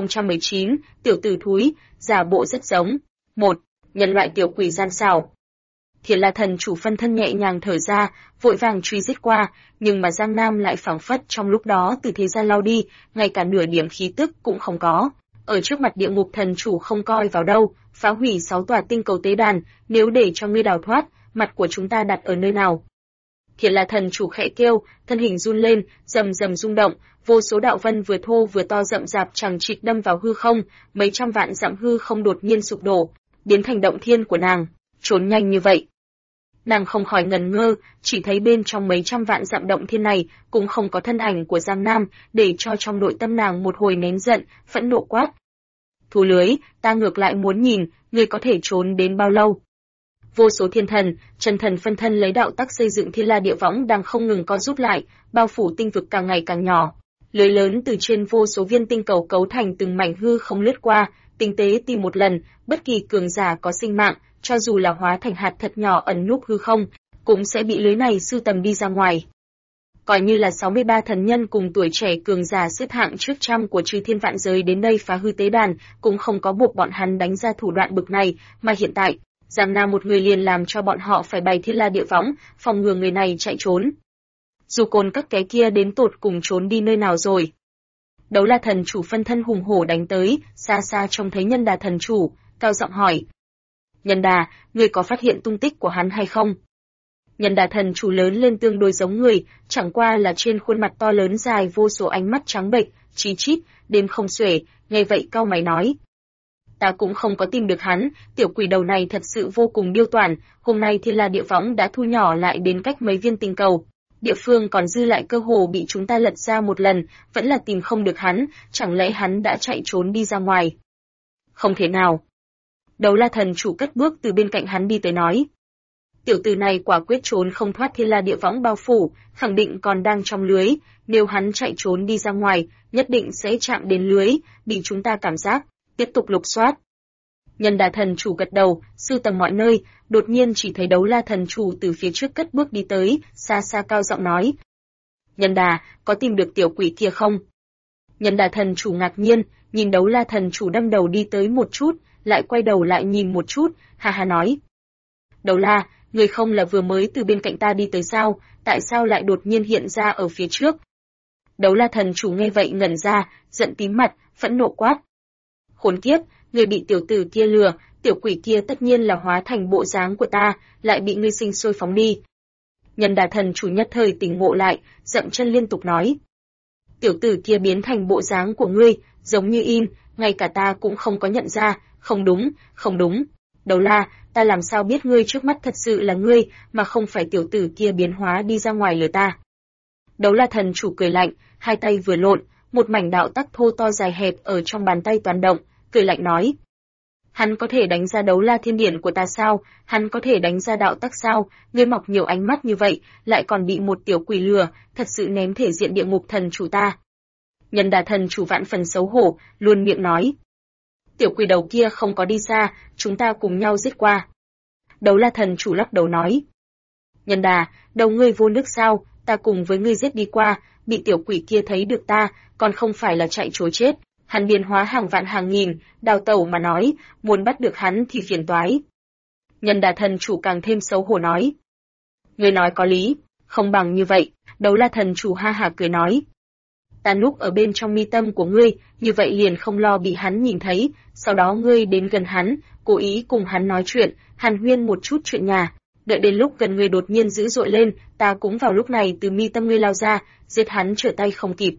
1019, tiểu tử thúi, giả bộ rất giống. 1. Nhân loại tiểu quỷ gian xảo. Thiên La thần chủ phân thân nhẹ nhàng thở ra, vội vàng truy giết qua, nhưng mà Giang Nam lại phảng phất trong lúc đó từ thế gian lao đi, ngay cả nửa điểm khí tức cũng không có. Ở trước mặt địa ngục thần chủ không coi vào đâu, phá hủy 6 tòa tinh cầu tế đàn, nếu để cho ngươi đào thoát, mặt của chúng ta đặt ở nơi nào? Thiên La thần chủ khẽ kêu, thân hình run lên, rầm rầm rung động, vô số đạo vân vừa thô vừa to rậm rạp chằng chịt đâm vào hư không, mấy trăm vạn dặm hư không đột nhiên sụp đổ, biến thành động thiên của nàng. Trốn nhanh như vậy. Nàng không khỏi ngần ngơ, chỉ thấy bên trong mấy trăm vạn dặm động thiên này cũng không có thân ảnh của Giang Nam, để cho trong nội tâm nàng một hồi nén giận, phẫn nộ quát. Thu lưới, ta ngược lại muốn nhìn, ngươi có thể trốn đến bao lâu? Vô số thiên thần, chân thần phân thân lấy đạo tắc xây dựng thiên la địa võng đang không ngừng co rút lại, bao phủ tinh vực càng ngày càng nhỏ. Lưới lớn từ trên vô số viên tinh cầu cấu thành từng mảnh hư không lướt qua, tinh tế tìm một lần, bất kỳ cường giả có sinh mạng, cho dù là hóa thành hạt thật nhỏ ẩn núp hư không, cũng sẽ bị lưới này sưu tầm đi ra ngoài. Coi như là 63 thần nhân cùng tuổi trẻ cường giả xếp hạng trước trăm của chư thiên vạn giới đến đây phá hư tế đàn, cũng không có buộc bọn hắn đánh ra thủ đoạn bực này, mà hiện tại, Giang Nam một người liền làm cho bọn họ phải bày thiên la địa võng, phòng ngừa người này chạy trốn. Dù côn các cái kia đến tột cùng trốn đi nơi nào rồi. Đấu La thần chủ phân thân hùng hổ đánh tới, xa xa trông thấy Nhân Đà thần chủ, cao giọng hỏi. Nhân Đà, ngươi có phát hiện tung tích của hắn hay không? Nhân Đà thần chủ lớn lên tương đối giống người, chẳng qua là trên khuôn mặt to lớn dài vô số ánh mắt trắng bệch, chí chít, đêm không xuể, nghe vậy cau mày nói. Ta cũng không có tìm được hắn, tiểu quỷ đầu này thật sự vô cùng điêu toản, hôm nay thiên la địa võng đã thu nhỏ lại đến cách mấy viên tinh cầu. Địa phương còn dư lại cơ hồ bị chúng ta lật ra một lần, vẫn là tìm không được hắn, chẳng lẽ hắn đã chạy trốn đi ra ngoài? Không thể nào. Đấu La thần chủ cất bước từ bên cạnh hắn đi tới nói. tiểu tử này quả quyết trốn không thoát thiên la địa võng bao phủ, khẳng định còn đang trong lưới, nếu hắn chạy trốn đi ra ngoài, nhất định sẽ chạm đến lưới, bị chúng ta cảm giác, tiếp tục lục soát. Nhân Đà thần chủ gật đầu, sưu tầm mọi nơi, đột nhiên chỉ thấy Đấu La thần chủ từ phía trước cất bước đi tới, xa xa cao giọng nói: "Nhân Đà, có tìm được tiểu quỷ kia không?" Nhân Đà thần chủ ngạc nhiên, nhìn Đấu La thần chủ đâm đầu đi tới một chút, lại quay đầu lại nhìn một chút, ha ha nói: "Đấu La, người không là vừa mới từ bên cạnh ta đi tới sao, tại sao lại đột nhiên hiện ra ở phía trước?" Đấu La thần chủ nghe vậy ngẩn ra, giận tím mặt, phẫn nộ quát: "Khốn kiếp, người bị tiểu tử kia lừa, tiểu quỷ kia tất nhiên là hóa thành bộ dáng của ta, lại bị ngươi sinh sôi phóng đi." Nhân Đà thần chủ nhất thời tỉnh ngộ lại, dậm chân liên tục nói: "Tiểu tử kia biến thành bộ dáng của ngươi, giống như in, ngay cả ta cũng không có nhận ra, không đúng, không đúng. Đấu La, ta làm sao biết ngươi trước mắt thật sự là ngươi, mà không phải tiểu tử kia biến hóa đi ra ngoài lừa ta." Đấu La thần chủ cười lạnh, hai tay vừa lộn, một mảnh đạo tắc thô to dài hẹp ở trong bàn tay toàn động, cười lạnh nói: "Hắn có thể đánh ra Đấu La thiên điển của ta sao? Hắn có thể đánh ra đạo tắc sao? Ngươi mọc nhiều ánh mắt như vậy, lại còn bị một tiểu quỷ lừa, thật sự ném thể diện địa ngục thần chủ ta." Nhân Đà thần chủ vạn phần xấu hổ, luôn miệng nói: "Tiểu quỷ đầu kia không có đi xa, chúng ta cùng nhau giết qua." Đấu La thần chủ lắc đầu nói: "Nhân Đà, đầu ngươi vô nước sao, ta cùng với ngươi giết đi qua, bị tiểu quỷ kia thấy được ta, còn không phải là chạy trối chết. Hắn biến hóa hàng vạn hàng nghìn, đào tẩu mà nói, muốn bắt được hắn thì phiền toái." Nhân Đà thần chủ càng thêm xấu hổ nói: "Ngươi nói có lý, không bằng như vậy." Đấu La thần chủ ha hả cười nói: "Ta núp ở bên trong mi tâm của ngươi, như vậy liền không lo bị hắn nhìn thấy, sau đó ngươi đến gần hắn, cố ý cùng hắn nói chuyện, hàn huyên một chút chuyện nhà, đợi đến lúc gần ngươi đột nhiên dữ dội lên, ta cũng vào lúc này từ mi tâm ngươi lao ra, giết hắn trở tay không kịp."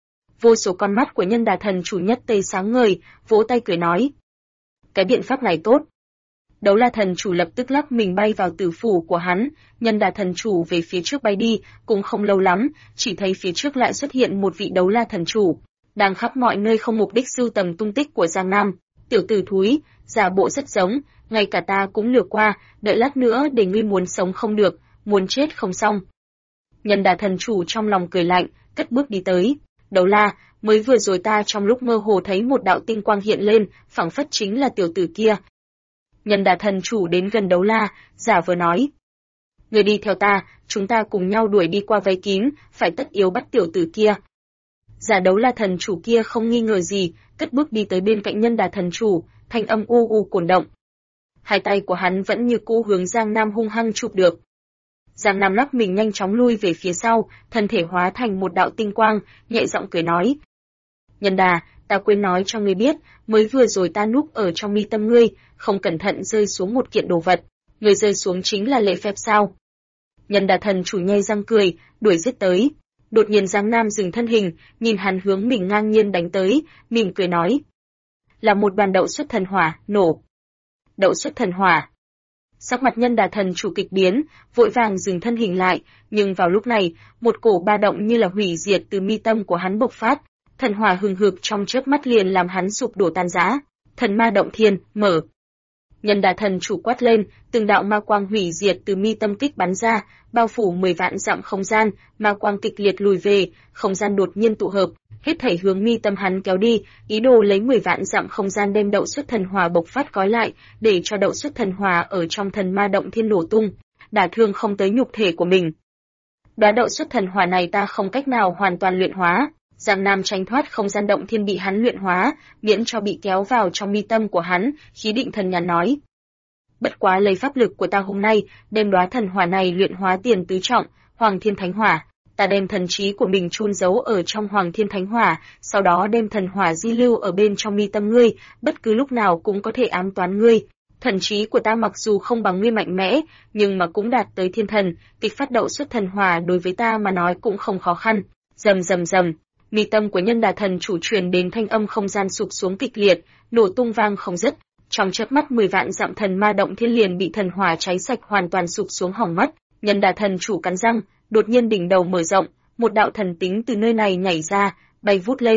Vô số con mắt của Nhân Đà thần chủ nhất tây sáng ngời, vỗ tay cười nói: "Cái biện pháp này tốt." Đấu La thần chủ lập tức lắc mình bay vào tử phủ của hắn, Nhân Đà thần chủ về phía trước bay đi, cũng không lâu lắm, chỉ thấy phía trước lại xuất hiện một vị Đấu La thần chủ, đang khắp mọi nơi không mục đích sưu tầm tung tích của Giang Nam. "Tiểu tử thúi, giả bộ rất giống, ngay cả ta cũng lừa qua, đợi lát nữa để ngươi muốn sống không được, muốn chết không xong." Nhân Đà thần chủ trong lòng cười lạnh, cất bước đi tới. "Đấu La, mới vừa rồi ta trong lúc mơ hồ thấy một đạo tinh quang hiện lên, phảng phất chính là tiểu tử kia." Nhân Đà thần chủ đến gần Đấu La, giả vờ nói: "Người đi theo ta, chúng ta cùng nhau đuổi đi qua váy kín, phải tất yếu bắt tiểu tử kia." Giả Đấu La thần chủ kia không nghi ngờ gì, cất bước đi tới bên cạnh Nhân Đà thần chủ, thanh âm u u cuồn động. Hai tay của hắn vẫn như cũ hướng Giang Nam hung hăng chụp được. Giang Nam lắc mình nhanh chóng lui về phía sau, thân thể hóa thành một đạo tinh quang, nhẹ giọng cười nói: "Nhân Đà, ta quên nói cho ngươi biết, mới vừa rồi ta núp ở trong mi tâm ngươi, không cẩn thận rơi xuống một kiện đồ vật, người rơi xuống chính là lễ phép sao?" Nhân Đà thần chủ nhe răng cười, đuổi giết tới. Đột nhiên Giang Nam dừng thân hình, nhìn hắn hướng mình ngang nhiên đánh tới, mỉm cười nói: "Là một đoàn đậu xuất thần hỏa, nổ." Đậu xuất thần hỏa. Sắc mặt Nhân Đà thần chủ kịch biến, vội vàng dừng thân hình lại, nhưng vào lúc này, một cổ ba động như là hủy diệt từ mi tâm của hắn bộc phát, thần hỏa hừng hực trong chớp mắt liền làm hắn sụp đổ tan rã. Thần ma động thiên, mở. Nhân Đà thần chủ quát lên, từng đạo ma quang hủy diệt từ mi tâm kích bắn ra, bao phủ 10 vạn dặm không gian, ma quang kịch liệt lùi về, không gian đột nhiên tụ hợp, hết thảy hướng mi tâm hắn kéo đi, ý đồ lấy 10 vạn dặm không gian đem đậu xuất thần hỏa bộc phát gói lại, để cho đậu xuất thần hỏa ở trong thần ma động thiên nổ tung, đả thương không tới nhục thể của mình. Đóa đậu xuất thần hỏa này ta không cách nào hoàn toàn luyện hóa. Giang Nam tránh thoát không gian động thiên bị hắn luyện hóa, miễn cho bị kéo vào trong mi tâm của hắn, khí định thần nhàn nói: "Bất quá lấy pháp lực của ta hôm nay, đem đóa thần hỏa này luyện hóa tiền tứ trọng, Hoàng Thiên Thánh Hỏa, ta đem thần trí của mình chôn giấu ở trong Hoàng Thiên Thánh Hỏa, sau đó đem thần hỏa di lưu ở bên trong mi tâm ngươi, bất cứ lúc nào cũng có thể ám toán ngươi. Thần trí của ta mặc dù không bằng ngươi mạnh mẽ, nhưng mà cũng đạt tới thiên thần, kịch phát đậu xuất thần hỏa đối với ta mà nói cũng không khó khăn." Rầm rầm rầm, mi tâm của Nhân Đà thần chủ truyền đến thanh âm không gian sụp xuống kịch liệt, nổ tung vang không dứt. Trong chớp mắt 10 vạn dặm thần ma động thiên liền bị thần hỏa cháy sạch hoàn toàn sụp xuống hỏng mất. Nhân Đà thần chủ cắn răng, đột nhiên đỉnh đầu mở rộng, một đạo thần tính từ nơi này nhảy ra, bay vút lên,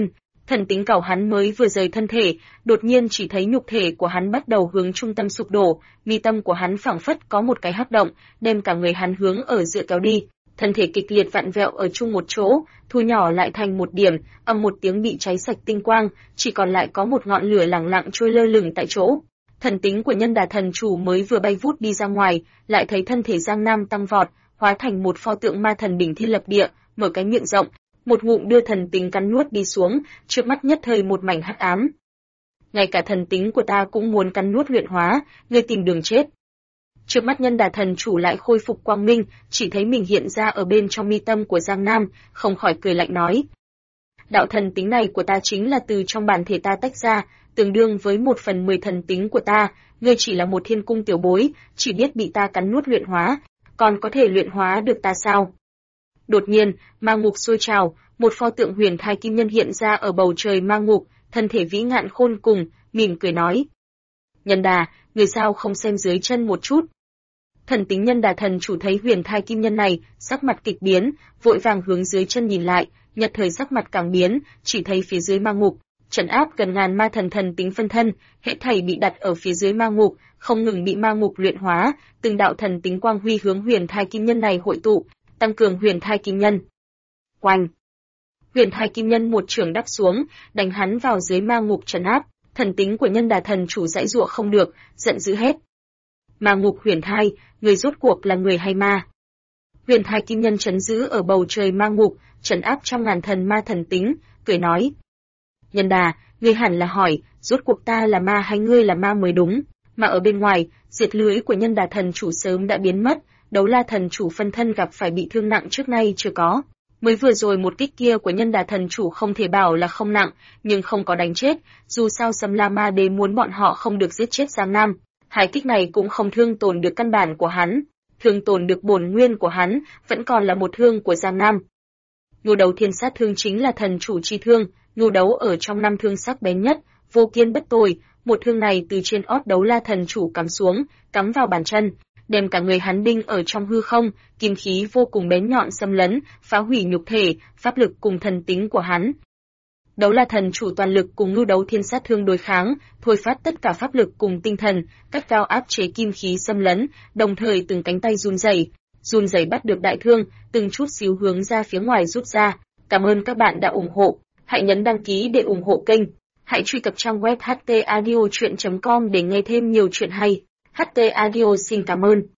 Thần tính cẩu hắn mới vừa rời thân thể, đột nhiên chỉ thấy nhục thể của hắn bắt đầu hướng trung tâm sụp đổ, mi tâm của hắn phảng phất có một cái hắc động, đem cả người hắn hướng ở giữa kéo đi. Thân thể kịch liệt vặn vẹo ở chung một chỗ, thu nhỏ lại thành một điểm, ầm một tiếng bị cháy sạch tinh quang, chỉ còn lại có một ngọn lửa lẳng lặng trôi lơ lửng tại chỗ. Thần tính của Nhân Đà thần chủ mới vừa bay vút đi ra ngoài, lại thấy thân thể Giang Nam tăng vọt, hóa thành một pho tượng ma thần đỉnh thiên lập địa, mở cái miệng rộng, một ngụm đưa thần tính cắn nuốt đi xuống, trước mắt nhất thời một mảnh hắc ám. Ngay cả thần tính của ta cũng muốn cắn nuốt luyện hóa, ngươi tìm đường chết. Trước mắt Nhân Đà thần chủ lại khôi phục quang minh, chỉ thấy mình hiện ra ở bên trong mi tâm của Giang Nam, không khỏi cười lạnh nói: đạo thần tính này của ta chính là từ trong bản thể ta tách ra, tương đương với 1/10 thần tính của ta, ngươi chỉ là một thiên cung tiểu bối, chỉ biết bị ta cắn nuốt luyện hóa, còn có thể luyện hóa được ta sao? Đột nhiên, ma ngục sôi trào, một pho tượng huyền thai kim nhân hiện ra ở bầu trời ma ngục, thân thể vĩ ngạn khôn cùng, mỉm cười nói: Nhân Đà, người sao không xem dưới chân một chút? Thần tính Nhân Đà thần chủ thấy huyền thai kim nhân này, sắc mặt kịch biến, vội vàng hướng dưới chân nhìn lại, nhật thời sắc mặt càng biến, chỉ thấy phía dưới ma ngục, trấn áp gần ngàn ma thần thần tính phân thân, hễ thảy bị đặt ở phía dưới ma ngục, không ngừng bị ma ngục luyện hóa, từng đạo thần tính quang huy hướng huyền thai kim nhân này hội tụ, tăng cường huyền thai kim nhân. Oanh! Huyền thai kim nhân một chưởng đắp xuống, đánh hắn vào dưới ma ngục trấn áp, thần tính của Nhân Đà thần chủ giãy giụa không được, giận dữ hét: Ma ngục huyền thai, người rốt cuộc là người hay ma? Huyền thai kim nhân trấn giữ ở bầu trời ma ngục, trấn áp trăm ngàn thần ma thần tính, cười nói: Nhân Đà, ngươi hẳn là hỏi, rốt cuộc ta là ma hay ngươi là ma mới đúng, mà ở bên ngoài, diệt lưới của Nhân Đà thần chủ sớm đã biến mất, Đấu La thần chủ phân thân gặp phải bị thương nặng trước nay chưa có. Mới vừa rồi một kích kia của Nhân Đà thần chủ không thể bảo là không nặng, nhưng không có đánh chết, dù sao Sâm La Ma Đế muốn bọn họ không được giết chết Giang Nam. Hai kích này cũng không thương tổn được căn bản của hắn, thương tổn được bổn nguyên của hắn, vẫn còn là một thương của Giang Nam. Ngưu Đấu Thiên Sát Thương chính là thần chủ chi thương, Ngưu Đấu ở trong năm thương sắc bén nhất, vô kiên bất tồi, một thương này từ trên ót Đấu La thần chủ cắm xuống, cắm vào bàn chân, đem cả người hắn đinh ở trong hư không, kim khí vô cùng bén nhọn xâm lấn, phá hủy nhục thể, pháp lực cùng thần tính của hắn. Đấu La thần chủ toàn lực cùng Ngưu Đấu Thiên Sát Thương đối kháng, thôi phát tất cả pháp lực cùng tinh thần, cắt cao áp chế kim khí xâm lấn, đồng thời từng cánh tay run rẩy bắt được đại thương, từng chút xíu hướng ra phía ngoài rút ra. Cảm ơn các bạn đã ủng hộ, hãy nhấn đăng ký để ủng hộ kênh, hãy truy cập trang web htaudio.com để nghe thêm nhiều chuyện hay. HT Audio xin cảm ơn.